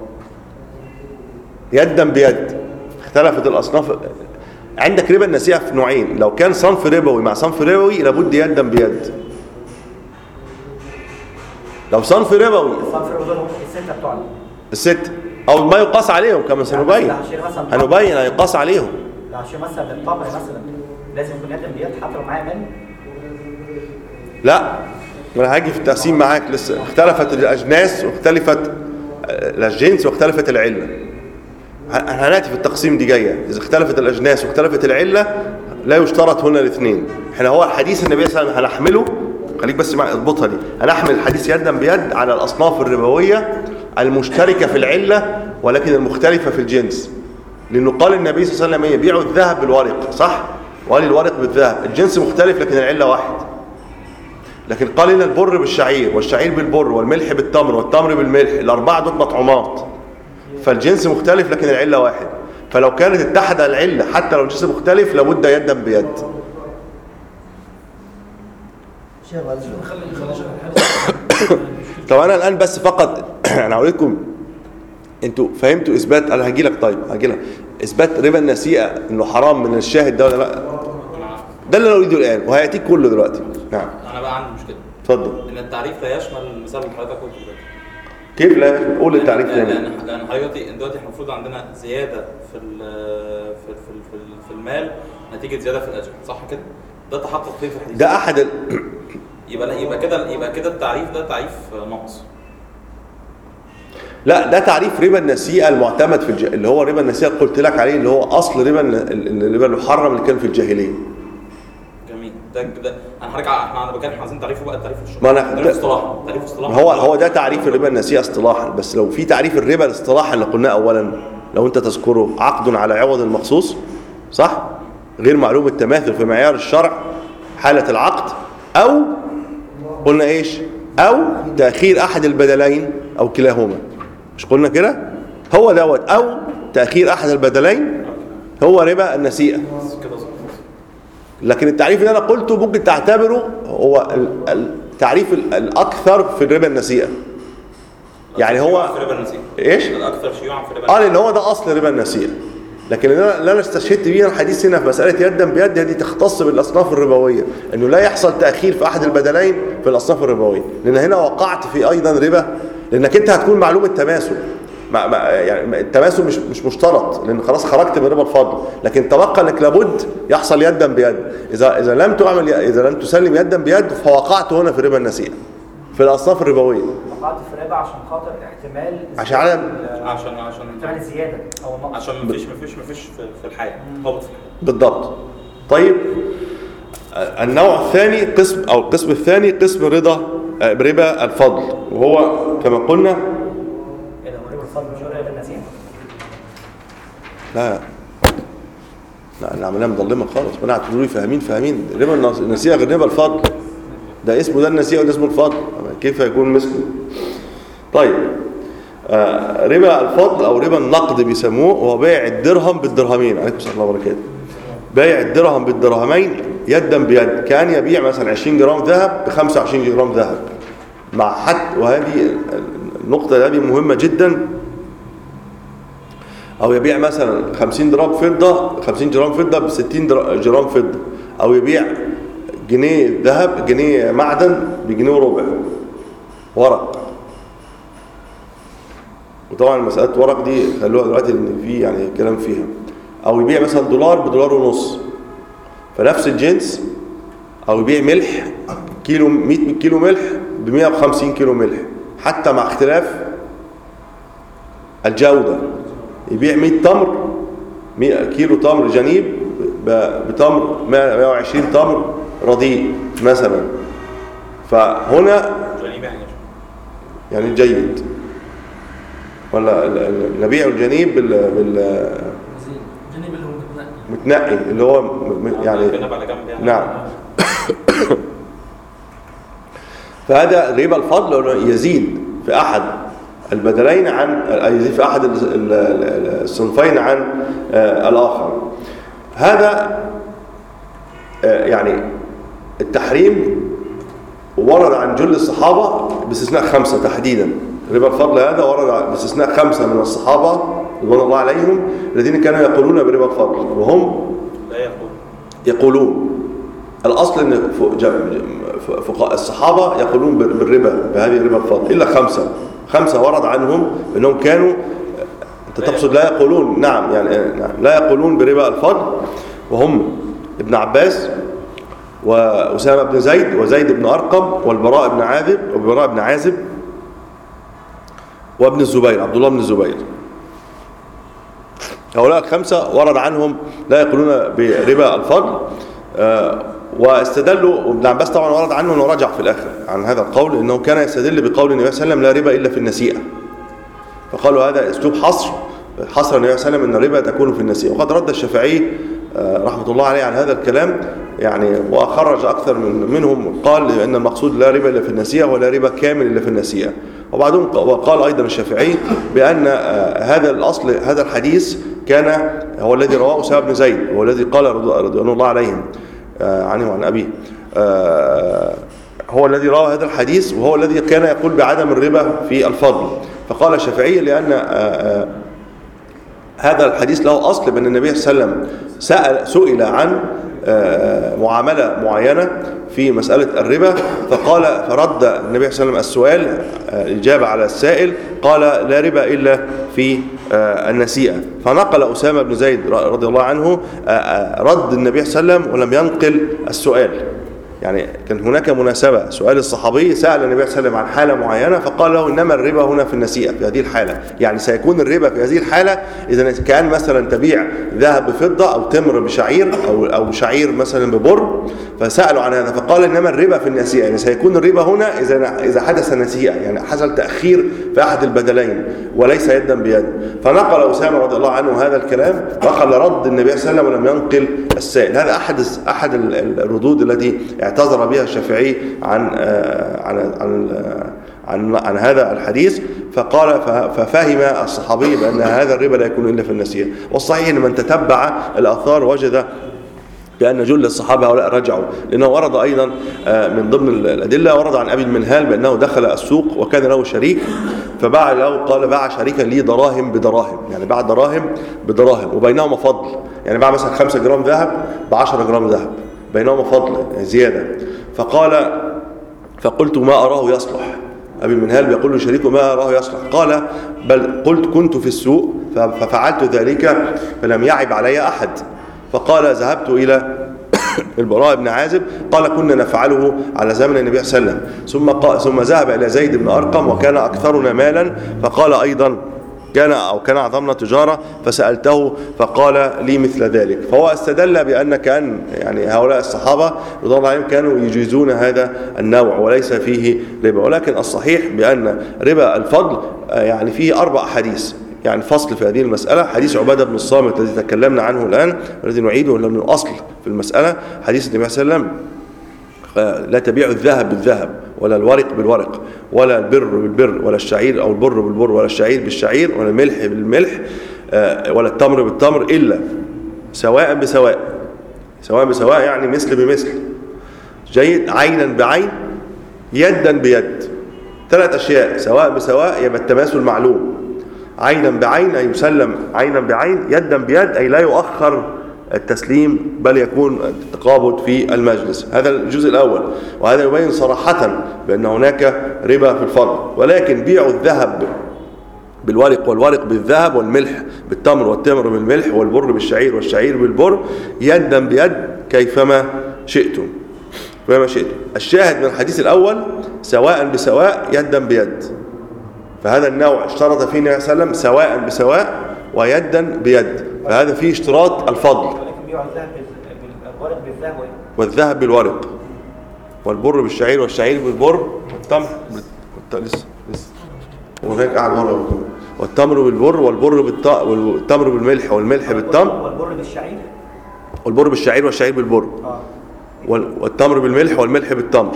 يدا بيد. اختلفت الاصناف. عندك ربا النسيئه في نوعين، لو كان صنف ربوي مع صنف ربوي لابد يدا بيد. لو صنف ربوي الصنف الربا دول السته بتوعنا. الست او ما يقاس عليهم كما سنبين، لو هشتري مثلا هنبين هيقاس عليهم. لو هشتري مثلا التمر مثلا لازم يكون يدا بيد حتى لو معايا مال. لا، انا هاجي في التقسيم معاك لسه. اختلفت الاجناس واختلفت الجنس واختلفت العله. هناتي في التقسيم دي جايه. اذا اختلفت الاجناس واختلفت العله لا يشترط هنا الاثنين. احنا هو الحديث النبي صلى الله عليه وسلم هنحمله، خليك بس معي اضبطها دي، هنحمل الحديث يدا بيد على الاصناف الربويه المشتركه في العله ولكن المختلفه في الجنس. لانه قال النبي صلى الله عليه وسلم يبيع الذهب بالورق، صح؟ وقال الورق بالذهب، الجنس مختلف لكن العله واحد. لكن قال لنا البر بالشعير والشعير بالبر والملح بالتمر والتمر بالملح، الاربعه دول مطعومات، فالجنس مختلف لكن العله واحد. فلو كانت اتحد العله حتى لو الجنس مختلف لابد يدا بيد. شيخ بعد طب انا الان بس فقط انا هقول لكم انتوا فهمتوا اثبات، انا هجي لك طيب هجي لك اثبات ربا النسيئه انه حرام من الشاهد ده ولا لا؟ ده اللي انا اريده الان وهياتيك كله دلوقتي. نعم انا بقى عندي مشكله اتفضل. ان التعريف لا يشمل المثال اللي حضرتك قلته دلوقتي. كيف لا قول التعريف لأن- تاني؟ لان لان حضرتك دلوقتي احنا المفروض عندنا زياده في ال في في في, في المال نتيجه زياده في الاجر، صح كده؟ ده تحقق فيه في الحديث. ده احد ال... يبقى يبقى كده يبقى كده التعريف ده تعريف ناقص. لا ده تعريف ربا النسيئه المعتمد في الج... اللي هو ربا النسيئه قلت لك عليه، اللي هو اصل ربا ال- الربا المحرم اللي كان في الجاهليه. جميل. ده ده انا هرجع احنا انا بتكلم عايزين تعريفه بقى التعريف الشرعي. ما انا تعريف اصطلاحا تعريف اصطلاحا هو هو ده تعريف الربا النسيئة اصطلاحا. بس لو في تعريف الربا الاصطلاحي اللي قلناه اولا، لو انت تذكره، عقد على عوض المخصوص، صح؟ غير معلوم التماثل في معيار الشرع حالة العقد، او قلنا ايش؟ او تأخير احد البدلين او كلاهما. مش قلنا كده؟ هو دوت او تأخير احد البدلين هو ربا النسيئة. لكن التعريف اللي انا قلته ممكن تعتبره هو التعريف الاكثر في الربا النسيئة. يعني هو في ربا النسيئة ايش؟ الاكثر شيوعا في ربا قال ان هو ده اصل ربا النسيئة. لكن اللي انا استشهدت بيه الحديث هنا في مسألة يدا بيد، دي تختص بالاصناف الربوية، انه لا يحصل تأخير في احد البدلين في الاصناف الربوية. لان هنا وقعت في ايضا ربا، لانك انت هتكون معلوم التماثل. مع مع يعني التماثل مش مش مشترط، لان خلاص خرجت من ربا الفضل، لكن تبقى انك لابد يحصل يدا بيد. اذا اذا لم تعمل اذا لم تسلم يدا بيد فوقعت هنا في ربا النسيئة في الاصناف الربويه. وقعت في ربا عشان خاطر احتمال عشان عدم عشان عشان احتمال زياده او نقص، عشان مفيش مفيش مفيش في في الحياه هبط في الحياه. بالضبط. طيب النوع الثاني قسم او القسم الثاني قسم رضا ربا الفضل، وهو كما قلنا ايه ده؟ ربا الفضل مش ربا النسيئة؟ لا لا انا عملناها مظلمه خالص. ما اعتبروا لي فاهمين فاهمين ربا النسيئة غير ربا الفضل. ده اسمه ده النسيئة وده اسمه الفضل، كيف يكون مثله؟ طيب آه ربا الفضل او ربا النقد بيسموه، وهو بيع الدرهم بالدرهمين. عليكم السلام الله وبركاته. بيع الدرهم بالدرهمين يدا بيد. كان يبيع مثلا عشرين جرام ذهب ب خمسة وعشرين جرام ذهب مع حد، وهذه النقطة هذه مهمة جدا. او يبيع مثلا خمسين جرام فضة خمسين جرام فضة ب ستين جرام فضة، او يبيع جنيه ذهب جنيه معدن بجنيه وربع ورق. وطبعا مسألة ورق دي خلوها دلوقتي ان في يعني كلام فيها. او يبيع مثلا دولار بدولار ونص فنفس الجنس، او يبيع ملح كيلو مية كيلو ملح ب مية وخمسين كيلو ملح حتى مع اختلاف الجودة. يبيع مية تمر مية كيلو تمر جنيب بتمر مية وعشرين تمر رديء مثلا. فهنا يعني جيد، ولا نبيع الجنيب بال بال متنقي اللي هو يعني نعم. فهذا ربا الفضل يزيد في احد البدلين عن يزيد في احد الصنفين عن الاخر. هذا يعني التحريم ورد عن جل الصحابة باستثناء خمسة تحديدا. ربا الفضل هذا ورد باستثناء خمسة من الصحابة رضوان الله عليهم الذين كانوا يقولون بربا الفضل، وهم لا يقول يقولون الأصل أن فقهاء الصحابة يقولون بالربا بهذه ربا الفضل، إلا خمسة خمسة ورد عنهم أنهم كانوا، أنت تقصد لا يقولون، نعم يعني نعم لا يقولون بربا الفضل، وهم ابن عباس وأسامة بن زيد وزيد بن أرقم والبراء بن عازب والبراء بن عازب وابن الزبير عبد الله بن الزبير. هؤلاء الخمسة ورد عنهم لا يقولون بربا الفضل. آه واستدلوا، وابن عباس طبعا ورد عنه انه رجع في الاخر عن هذا القول، انه كان يستدل بقول النبي صلى الله عليه وسلم لا ربا الا في النسيئة، فقالوا هذا اسلوب حصر حصر النبي صلى الله عليه وسلم ان الربا تكون في النسيئة. وقد رد الشافعي آه رحمة الله عليه عن هذا الكلام يعني، وخرج اكثر من منهم قال ان المقصود لا ربا الا في النسيئة ولا ربا كامل الا في النسيئة. وبعدهم وقال ايضا الشافعي بان آه هذا الاصل هذا الحديث كان هو الذي رواه أسامة بن زيد، هو الذي قال رضوان الله عليهم آه عنه وعن أبيه، آه هو الذي روى هذا الحديث، وهو الذي كان يقول بعدم الربا في الفضل. فقال الشافعي لأن آه آه هذا الحديث له أصل، بأن النبي صلى الله عليه وسلم سأل سئل عن آه معاملة معينة في مسألة الربا، فقال فرد النبي صلى الله عليه وسلم السؤال الإجابة على السائل، قال لا ربا إلا في النسيئة. فنقل أسامة بن زيد رضي الله عنه رد النبي صلى الله عليه وسلم ولم ينقل السؤال. يعني كان هناك مناسبة، سؤال الصحابي سأل النبي صلى الله عليه وسلم عن حالة معينة فقال له إنما الربا هنا في النسيئة في هذه الحالة، يعني سيكون الربا في هذه الحالة إذا كان مثلا تبيع ذهب بفضة أو تمر بشعير أو أو شعير مثلا ببر، فسألوا عن هذا فقال إنما الربا في النسيئة، يعني سيكون الربا هنا إذا إذا حدث نسيئة، يعني حصل تأخير في أحد البدلين وليس يدا بيد. فنقل أسامة رضي الله عنه هذا الكلام، نقل رد النبي صلى الله عليه وسلم ولم ينقل السائل. هذا أحد أحد الردود التي اعتذر بها الشافعي عن عن عن عن, عن هذا الحديث، فقال ففهم الصحابي بأن هذا الربا لا يكون إلا في النسيئة. والصحيح أن من تتبع الآثار وجد بأن جل الصحابة هؤلاء رجعوا، لأنه ورد أيضا من ضمن الأدلة ورد عن أبي المنهال بأنه دخل السوق وكان له شريك فباع له، قال باع شريكا لي دراهم بدراهم، يعني باع دراهم بدراهم وبينهما فضل، يعني باع مثلا خمسة جرام ذهب بعشرة جرام ذهب بينهما فضل زيادة. فقال فقلت ما أراه يصلح، أبي المنهال بيقول له شريكه ما أراه يصلح، قال بل قلت كنت في السوق ففعلت ذلك فلم يعب علي أحد. فقال ذهبت إلى البراء بن عازب قال كنا نفعله على زمن النبي صلى الله عليه وسلم، ثم قال ثم ذهب إلى زيد بن أرقم وكان أكثرنا مالا فقال أيضا كان أو كان أعظمنا تجارة فسألته فقال لي مثل ذلك. فهو استدل بأن كان يعني هؤلاء الصحابة رضي الله عنهم كانوا يجيزون هذا النوع وليس فيه ربا، ولكن الصحيح بأن ربا الفضل يعني فيه أربع حديث، يعني فصل في هذه المسألة. حديث عبادة بن الصامت الذي تكلمنا عنه الآن والذي نعيده من الأصل في المسألة، حديث النبي صلى الله عليه وسلم لا تبيع الذهب بالذهب ولا الورق بالورق ولا البر بالبر ولا الشعير أو البر بالبر ولا الشعير بالشعير ولا الملح بالملح ولا التمر بالتمر إلا سواء بسواء، سواء بسواء يعني مثل بمثل، جيد، عينا بعين، يدا بيد. ثلاث أشياء سواء بسواء يبقى التماثل معلوم، عينا بعين أي يسلم عينا بعين، يدا بيد أي لا يؤخر التسليم بل يكون التقابض في المجلس. هذا الجزء الأول، وهذا يبين صراحة بأن هناك ربا في الفضل. ولكن بيع الذهب بالورق والورق بالذهب والملح بالتمر والتمر بالملح والبر بالشعير والشعير بالبر يدا بيد كيفما شئتم كيفما شئتم. الشاهد من الحديث الأول سواء بسواء يدا بيد، فهذا النوع اشترط فيه النبي صلى الله عليه وسلم سواء بسواء ويدا بيد، فهذا فيه اشتراط الفضل. ولكن بيع الذهب بالورق بالذهب والذهب بالورق والبر بالشعير والشعير بالبر والتمر بال... لسه لسه وهناك قاعد بره، والتمر بالبر والبر بالط... والتمر بالملح والملح بالتمر والبر بالشعير والبر بالشعير والشعير بالبر اه وال... والتمر بالملح والملح بالتمر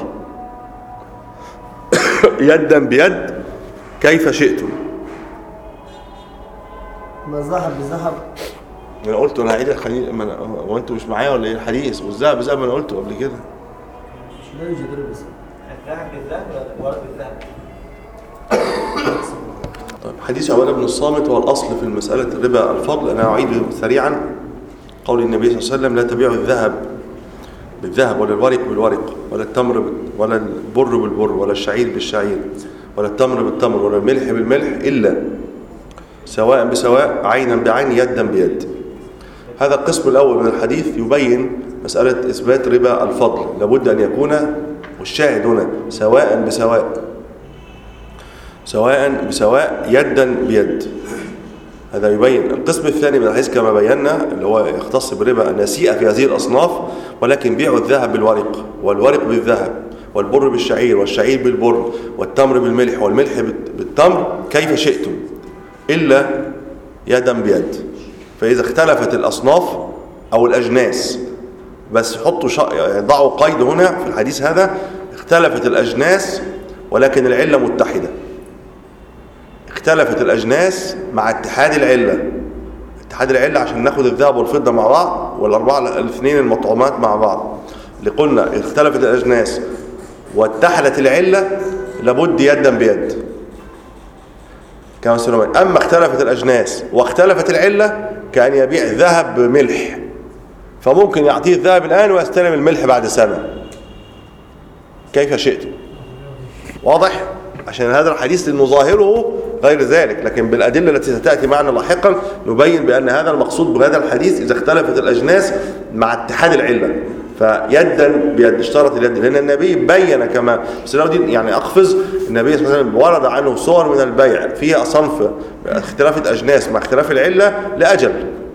يدا بيد كيف شئتم. ما ذهب بذهب. انا قلت انا هعيد الحديث، هو انتوا مش معايا ولا ايه الحديث؟ والذهب زي ما انا قلته قبل كده. لا يوجد ربا. الذهب بالذهب والورق بالذهب. طيب حديث عبادة بن الصامت هو الأصل في المسألة الربا الفضل. أنا أعيده سريعا. قول النبي صلى الله عليه وسلم لا تبيعوا الذهب بالذهب ولا الورق بالورق ولا التمر بال... ولا البر بالبر ولا الشعير بالشعير ولا التمر بالتمر ولا الملح بالملح إلا سواء بسواء عينا بعين يدا بيد. هذا القسم الأول من الحديث يبين مسألة إثبات ربا الفضل، لابد أن يكون والشاهد هنا سواء بسواء، سواء بسواء يدا بيد. هذا يبين. القسم الثاني من الحديث كما بينا اللي هو يختص بربا النسيئة في هذه الأصناف، ولكن بيع الذهب بالورق والورق بالذهب والبر بالشعير والشعير بالبر والتمر بالملح والملح بالتمر كيف شئتم إلا يدا بيد. فإذا اختلفت الأصناف أو الأجناس، بس حطوا ضعوا قيد هنا في الحديث هذا، اختلفت الأجناس ولكن العلة متحدة. اختلفت الأجناس مع اتحاد العلة، اتحاد العلة عشان ناخد الذهب والفضة مع بعض والأربعة الاثنين المطعومات مع بعض. اللي قلنا اختلفت الأجناس واتحدت العلة لابد يدا بيد كما سلمان. أما اختلفت الأجناس واختلفت العلة كأن يبيع ذهب بملح، فممكن يعطيه الذهب الآن ويستلم الملح بعد سنة كيف شئتم. واضح؟ عشان هذا الحديث المظاهره غير ذلك، لكن بالأدلة التي ستأتي معنا لاحقا نبين بأن هذا المقصود بهذا الحديث إذا اختلفت الأجناس مع اتحاد العلة. فيدا بيد اشترط اليد، لأن النبي بين كما بس لو دي يعني أقفز النبي صلى الله عليه وسلم ورد عنه صور من البيع فيها صنف اختلاف الأجناس مع اختلاف العلة لأجل،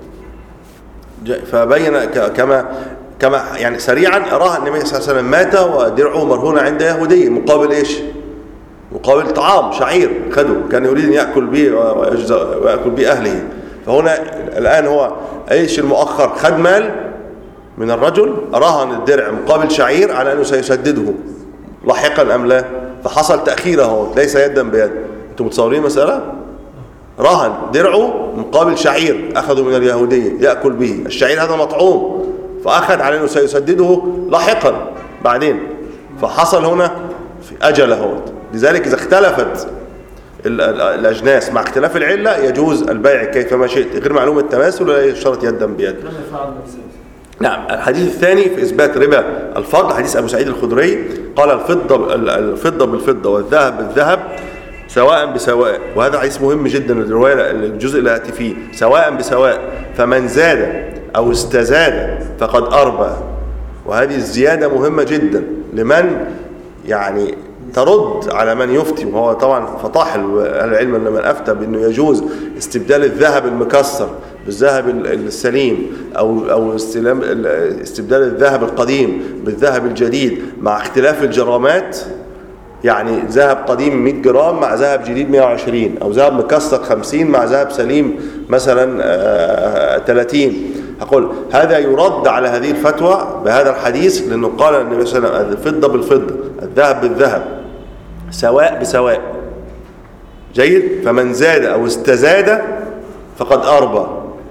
فبين كما كما يعني سريعا أراها النبي صلى الله عليه وسلم مات ودرعه مرهونة عند يهودي مقابل إيش؟ مقابل طعام شعير خده كان يريد أن يأكل به ويأكل به أهله. فهنا الآن هو إيش المؤخر؟ خد مال من الرجل رهن الدرع مقابل شعير على أنه سيسدده لاحقا أم لا، فحصل تأخيره ليس يدا بيد. أنتم متصورين مسألة؟ رهن درعه مقابل شعير أخذه من اليهودية يأكل به، الشعير هذا مطعوم فأخذ على أنه سيسدده لاحقا بعدين، فحصل هنا في أجله. لذلك إذا اختلفت الأجناس مع اختلاف العلة يجوز البيع كيفما شئت، غير معلوم التماثل ولا يشترط يدا بيد. نعم. الحديث الثاني في إثبات ربا الفضل حديث أبو سعيد الخدري قال الفضة الفضة بالفضة والذهب بالذهب سواء بسواء، وهذا حديث مهم جدا الرواية الجزء اللي هاتي فيه سواء بسواء، فمن زاد أو استزاد فقد أربى. وهذه الزيادة مهمة جدا لمن يعني ترد على من يفتي، وهو طبعا فطاح العلم ان من افتى بانه يجوز استبدال الذهب المكسر بالذهب السليم او او استلام استبدال الذهب القديم بالذهب الجديد مع اختلاف الجرامات، يعني ذهب قديم مئة جرام مع ذهب جديد مئة وعشرين، او ذهب مكسر خمسين مع ذهب سليم مثلا ثلاثين. أقول هذا يرد على هذه الفتوى بهذا الحديث، لأنه قال النبي صلى الله عليه وسلم الفضة بالفضة الذهب بالذهب سواء بسواء. جيد. فمن زاد أو استزاد فقد أربى.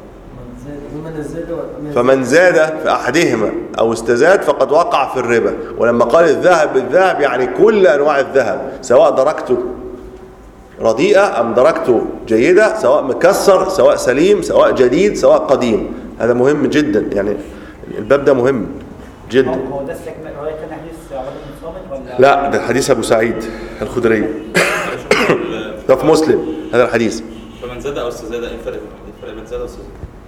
فمن زاد في أحدهما أو استزاد فقد وقع في الربا. ولما قال الذهب بالذهب يعني كل أنواع الذهب، سواء درجته رديئة أم درجته جيدة، سواء مكسر سواء سليم سواء جديد سواء قديم. هذا مهم جدا، يعني الباب ده مهم جدا. هو ده استكمال رواية كان حديث عبادة بن صامت ولا؟ لا، ده حديث أبو سعيد الخدري ده في مسلم هذا الحديث. فمن زاد أو استزاد إيه الفرق بين زاد أو استزاد؟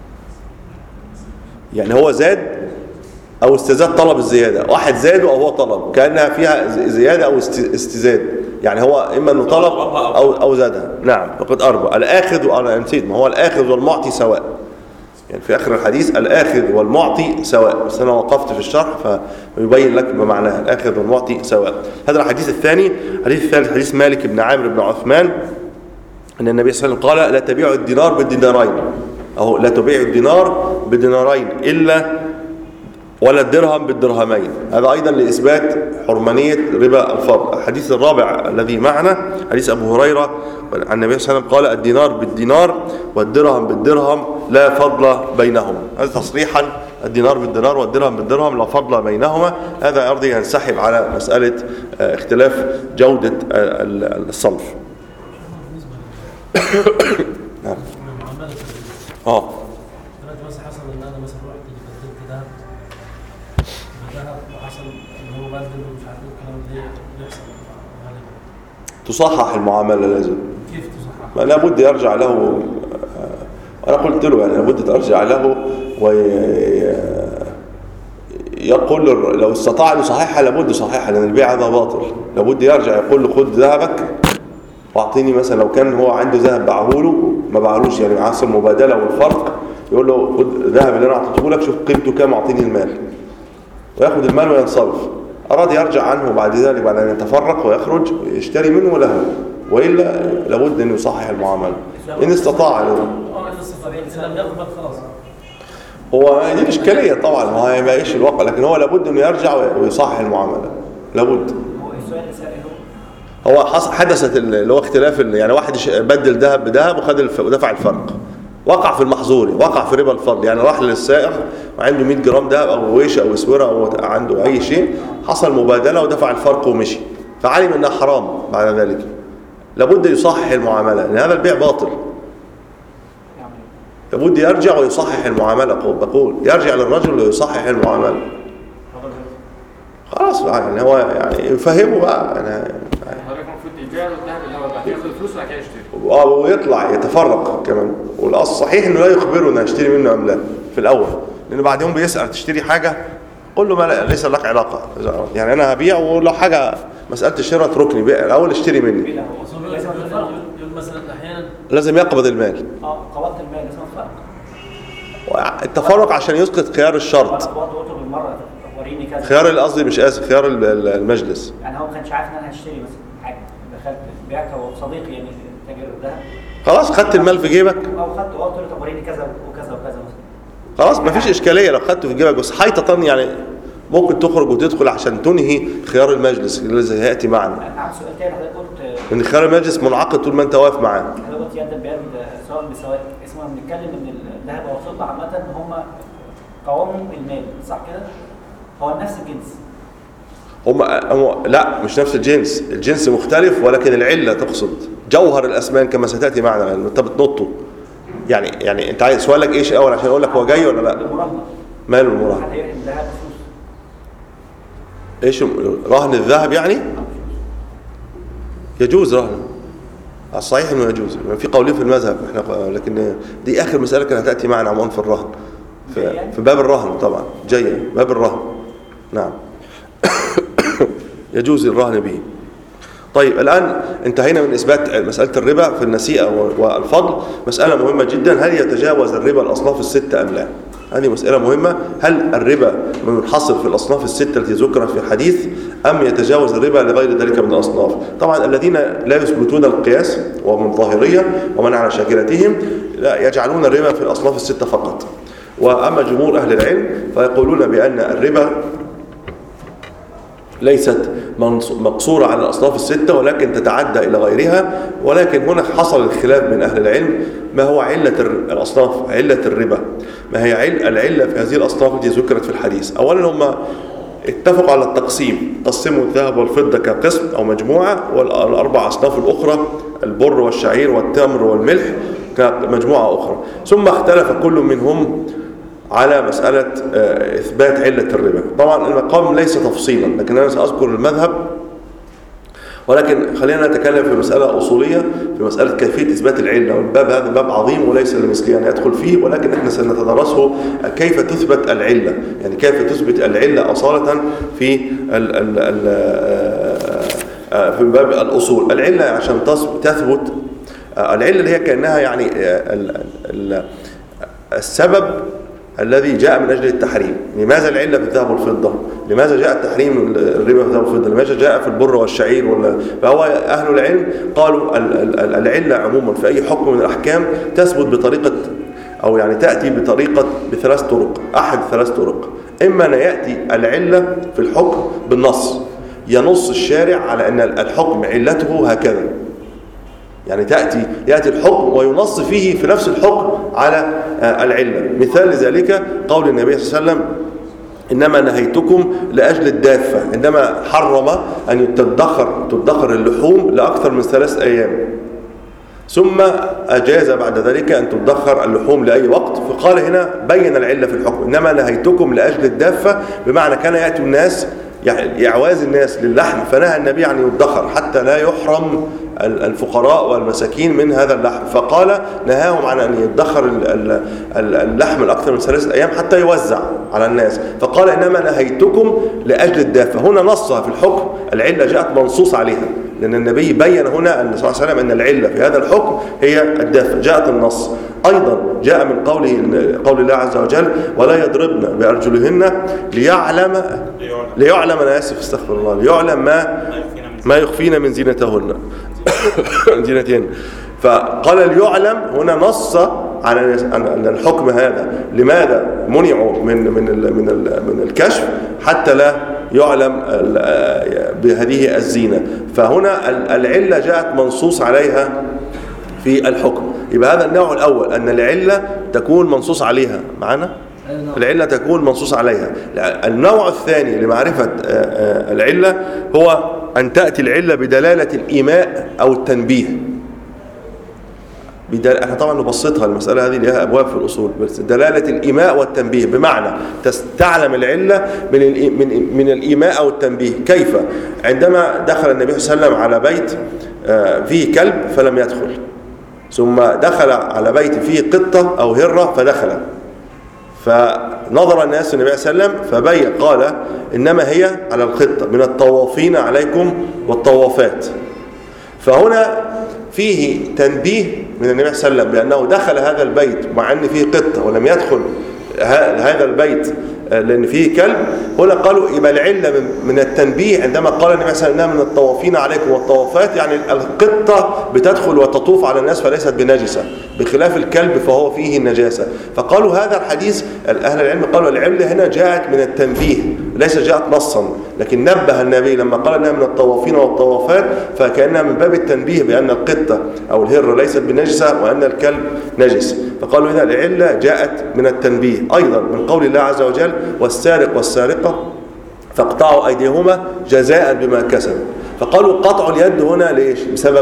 يعني هو زاد أو استزاد طلب الزيادة، واحد زاد أو هو طلب كأنها فيها زيادة أو استزاد، يعني هو إما أنه طلب أو أو زادها. نعم. فقد أربى. الآخذ وأنا نسيت، ما هو الآخذ والمعطي سواء، يعني في آخر الحديث الآخذ والمعطي سواء، بس أنا وقفت في الشرح فيبين لك ما معناها الآخذ والمعطي سواء. هذا الحديث الثاني. الحديث الثالث حديث مالك بن عامر بن عثمان أن النبي صلى الله عليه وسلم قال لا تبيعوا الدينار بالدينارين، أو لا تبيعوا الدينار بالدينارين إلا ولا الدرهم بالدرهمين. هذا أيضا لإثبات حرمانية ربا الفضل. الحديث الرابع الذي معنا حديث أبو هريرة عن النبي صلى الله عليه وسلم قال الدينار بالدينار والدرهم بالدرهم لا فضل بينهما. هذا تصريحا الدينار بالدينار والدرهم بالدرهم لا فضل بينهما. هذا أرضي ينسحب على مسألة اختلاف جودة الصنف. نعم. اه دلوقتي مثلا حصل ان انا مثلا رحت بدلت دهب بذهب وحصل ان هو بدل ومش عارف ايه الكلام ده بيحصل تصحح المعامله لازم. كيف تصحح؟ ما لابد يرجع له. انا قلت له يعني لابد ترجع له ويقول لو استطاع ان يصححها لابد يصححها، لان البيع هذا باطل. لابد يرجع يقول له خذ ذهبك واعطيني، مثلا لو كان هو عنده ذهب باعه له ما باعلوش يعني عصر مبادله والفرق، يقول له خذ الذهب اللي انا اعطيته لك شوف قيمته كام اعطيني المال، وياخذ المال وينصرف. اراد يرجع عنه بعد ذلك بعد ان يتفرق ويخرج يشتري منه له، والا لابد ان يصحح المعامله ان استطاع له. هو دي اشكاليه طبعا، ما ما ايش الواقع، لكن هو لابد انه يرجع ويصحح المعامله لابد. هو حدثت اللي هو اختلاف يعني واحد بدل ذهب بذهب وخد ودفع الفرق، وقع في المحظور، وقع في ربا الفضل. يعني راح للسائق وعنده مئة جرام ذهب او ويش او اسوره او عنده اي شيء، حصل مبادله ودفع الفرق ومشي، فعلم انها حرام بعد ذلك. لابد يصحح المعامله لان هذا البيع باطل. لابد يرجع ويصحح المعامله. بقول يرجع للرجل ويصحح المعامله. خلاص يعني هو يعني يفهمه بقى يعني ويطلع يتفرق كمان. والاصل صحيح انه لا يخبره انه هيشتري منه ام لا في الاول، لان بعد يوم بيسال تشتري حاجه قل له ما لا- ليس لك علاقه، يعني انا هبيع ولو حاجه مساله الشراء اتركني، بيع الاول اشتري مني. لا، هو بس هو لازم بيقول الفرق. يقول مثلا احيانا لازم يقبض المال. اه قبضت المال لازم الفرق. التفرق عشان يسقط خيار الشرط، وانا برضه قلت بالمره وريني كذا. خيار قصدي مش اسف، خيار ال- ال- المجلس. يعني هو ما كانش عارف ان انا هشتري مثلا حاجه، دخلت بعت، هو صديقي يعني تاجر الذهب، خلاص خدت المال في جيبك، او خدته قلت له طب وريني كذا وكذا وكذا مثلا. خلاص مفيش اشكاليه لو خدته في جيبك، بس حيطه يعني ممكن تخرج وتدخل عشان تنهي خيار المجلس الذي ياتي معنا، انا عندي سؤال تاني حضرتك قلت، لان خيار المجلس منعقد طول ما انت واقف معاه. حضرتك قلت يد بيد سواء بسواء، اسمها بنتكلم ان الذهب والفضه عامه هم قوامهم المال، صح كده؟ هو نفس الجنس. هم هم- لا مش نفس الجنس، الجنس مختلف ولكن العله تقصد جوهر الاسمان كما ستاتي معنا، لان انت بتنطه. يعني يعني انت عايز سؤالك ايش اول عشان اقول لك هو جاي ولا لا؟ المراهنه. ماله المراهنه؟ حد يرهن الذهب بفلوس. ايش رهن الذهب يعني؟ يجوز رهنه. الصحيح انه يجوز، في قولين في المذهب احنا، لكن دي اخر مساله كانت هتاتي معنا عموما في الرهن، في, في باب الرهن طبعا جايه باب الرهن. نعم. يجوز الرهن به. طيب الآن انتهينا من إثبات مسألة الربا في النسيئة والفضل. مسألة مهمة جدا، هل يتجاوز الربا الأصناف الستة أم لا؟ هذه مسألة مهمة. هل الربا منحصر في الأصناف الستة التي ذكرت في الحديث أم يتجاوز الربا لغير ذلك من الأصناف؟ طبعا الذين لا يثبتون القياس ومن ظاهرية ومن على شاكلتهم لا يجعلون الربا في الأصناف الستة فقط. وأما جمهور أهل العلم فيقولون بأن الربا ليست مقصورة على الأصناف الستة ولكن تتعدى إلى غيرها. ولكن هنا حصل الخلاف من أهل العلم ما هو علة الأصناف، علة الربا، ما هي العلة في هذه الأصناف التي ذكرت في الحديث. أولا هم اتفقوا على التقسيم، قسموا الذهب والفضة كقسم أو مجموعة، والأربع أصناف الأخرى البر والشعير والتمر والملح كمجموعة أخرى. ثم اختلف كل منهم على مسألة إثبات علة الربا. طبعا المقام ليس تفصيلا، لكن أنا سأذكر المذهب، ولكن خلينا نتكلم في مسألة أصولية، في مسألة كيفية إثبات العلة. والباب هذا باب عظيم وليس لمثلي أن يدخل فيه، ولكن إحنا سنتدرسه كيف تثبت العلة، يعني كيف تثبت العلة أصالة في ال ال ال في باب الأصول. العلة عشان تثبت، العلة اللي هي كأنها يعني ال ال السبب الذي جاء من أجل التحريم. لماذا العلة في الذهب والفضة؟ لماذا جاء التحريم الربا في الذهب والفضة؟ لماذا جاء في البر والشعير؟ ولا فهو أهل العلم قالوا العلة عموما في أي حكم من الأحكام تثبت بطريقة، أو يعني تأتي بطريقة بثلاث طرق، أحد ثلاث طرق. إما أن يأتي العلة في الحكم بالنص، ينص الشارع على أن الحكم علته هكذا، يعني تأتي يأتي الحكم وينص فيه في نفس الحكم على العلة. مثال لذلك قول النبي صلى الله عليه وسلم إنما نهيتكم لأجل الدافة، عندما حرم أن تدخر تدخر اللحوم لأكثر من ثلاث أيام، ثم أجاز بعد ذلك أن تدخر اللحوم لأي وقت. فقال هنا بين العلة في الحكم، إنما نهيتكم لأجل الدافة، بمعنى كان يأتي الناس يعواز الناس للحم، فنهى النبي عن يدخر حتى لا يحرم الفقراء والمساكين من هذا اللحم، فقال نهاهم عن أن يدخر اللحم الأكثر من ثلاثة أيام حتى يوزع على الناس. فقال إنما نهيتكم لأجل الدافة، هنا نصها في الحكم، العلة جاءت منصوص عليها، لأن النبي بين هنا أن صلى الله عليه وسلم أن العلة في هذا الحكم هي الدافة، جاءت النص. أيضا جاء من قوله قول الله عز وجل ولا يضربن بأرجلهن ليعلم ليعلم أنا آسف استغفر الله ليعلم ما ما يخفين من زينتهن زينتهن. فقال ليعلم هنا نص على أن الحكم هذا لماذا منعوا من من من من الكشف حتى لا يعلم بهذه الزينة. فهنا العلة جاءت منصوص عليها في الحكم. يبقى هذا النوع الأول، أن العلة تكون منصوص عليها معنا، العلة تكون منصوص عليها. النوع الثاني لمعرفة العلة هو أن تأتي العلة بدلالة الإيماء أو التنبيه. بدل... احنا طبعا نبسطها المسألة هذه لها أبواب في الأصول، بس دلالة الإيماء والتنبيه، بمعنى تستعلم العلة من ال... من من الإيماء أو التنبيه. كيف؟ عندما دخل النبي صلى الله عليه وسلم على بيت فيه كلب فلم يدخل، ثم دخل على بيت فيه قطة أو هرة فدخل، فنظر الناس النبي صلى الله عليه وسلم فبين قال إنما هي على القطة من الطوافين عليكم والطوافات. فهنا فيه تنبيه من النبي صلى الله عليه وسلم بأنه دخل هذا البيت مع أن فيه قطة ولم يدخل هذا البيت لأن فيه كلب. هنا قالوا يبقى العلة من التنبيه عندما قال النبي صلى الله عليه وسلم من الطوافين عليكم والطوافات، يعني القطة بتدخل وتطوف على الناس فليست بنجسة، بخلاف الكلب فهو فيه النجاسة. فقالوا هذا الحديث أهل العلم قالوا العلة هنا جاءت من التنبيه ليس جاءت نصا، لكن نبه النبي لما قال انها من الطوافين والطوافات فكأنها من باب التنبيه بأن القطة أو الهرة ليست بنجسة وأن الكلب نجس. فقالوا هنا العلة جاءت من التنبيه. أيضا من قول الله عز وجل والسارق والسارقة فاقطعوا أيديهما جزاء بما كسبوا. فقالوا قطع اليد هنا ليش؟ بسبب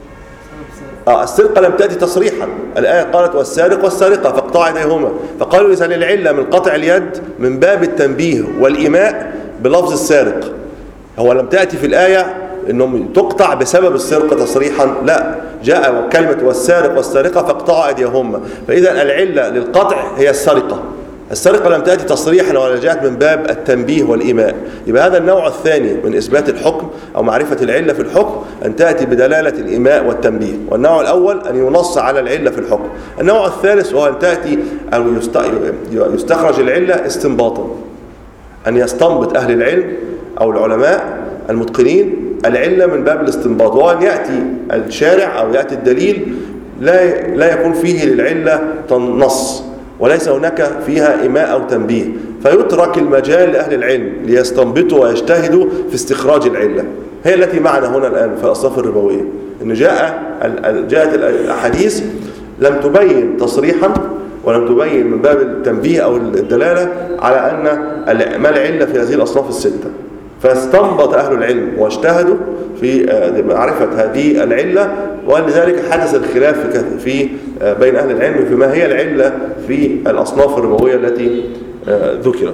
آه السرقة لم تأتي تصريحا، الآية قالت والسارق والسارقة فاقطعوا أيديهما، فقالوا إذا العلة من قطع اليد من باب التنبيه والإيماء بلفظ السارق. هو لم تأتي في الآية إنهم تقطع بسبب السرقة تصريحا، لا، جاء كلمة والسارق والسارقة فاقطعوا أيديهما، فإذا العلة للقطع هي السرقة. السرقة لم تأتي تصريحا ولا جاءت من باب التنبيه والإيماء. يبقى هذا النوع الثاني من إثبات الحكم أو معرفة العلة في الحكم أن تأتي بدلالة الإيماء والتنبيه. والنوع الأول أن ينص على العلة في الحكم. النوع الثالث هو أن تأتي أو يستخرج العلة استنباطا، أن يستنبط أهل العلم أو العلماء المتقنين العلة من باب الاستنباط، وهو أن يأتي الشارع أو يأتي الدليل لا لا يكون فيه للعلة نص وليس هناك فيها إيماء أو تنبيه، فيترك المجال لأهل العلم ليستنبطوا ويجتهدوا في استخراج العلة. هي التي معنا هنا الآن في الأصناف الربوية، إن جاء جاءت الأحاديث لم تبين تصريحا ولم تبين من باب التنبيه أو الدلالة على أن ما العلة في هذه الأصناف الستة، فاستنبط أهل العلم واجتهدوا في معرفة هذه العلة، ولذلك حدث الخلاف في بين أهل العلم فيما هي العلة في الأصناف الربوية التي ذكرت.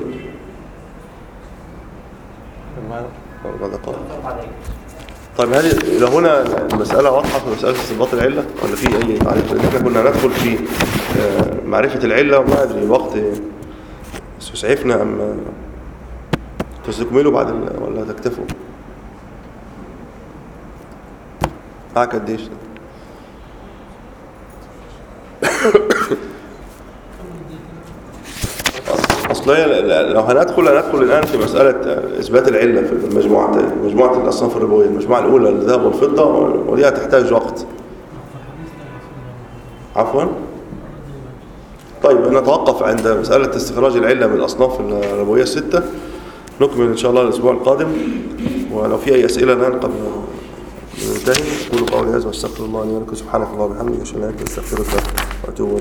طيب هذه لو هنا المسألة واضحة في مسألة استنباط العلة ولا في أي معرفة؟ لأن احنا كنا ندخل في معرفة العلة وما أدري الوقت يسعفنا أم تستكملوا بعد ولا تكتفوا؟ معك قديش؟ أصلا لو هندخل هندخل الآن في مسألة إثبات العلة في المجموعة مجموعة الأصناف الربوية، المجموعة الأولى الذهب والفضة، ودي هتحتاج وقت. عفوا. طيب نتوقف عند مسألة استخراج العلة من الأصناف الربوية الستة، نكمل إن شاء الله الأسبوع القادم. ولو في أي أسئلة الآن قبل ننتهي قولوا قولي هذا واستغفر الله لي ولكم. سبحانك اللهم وبحمدك أشهد أن لا إله إلا أنت أستغفرك وأتوب إليك.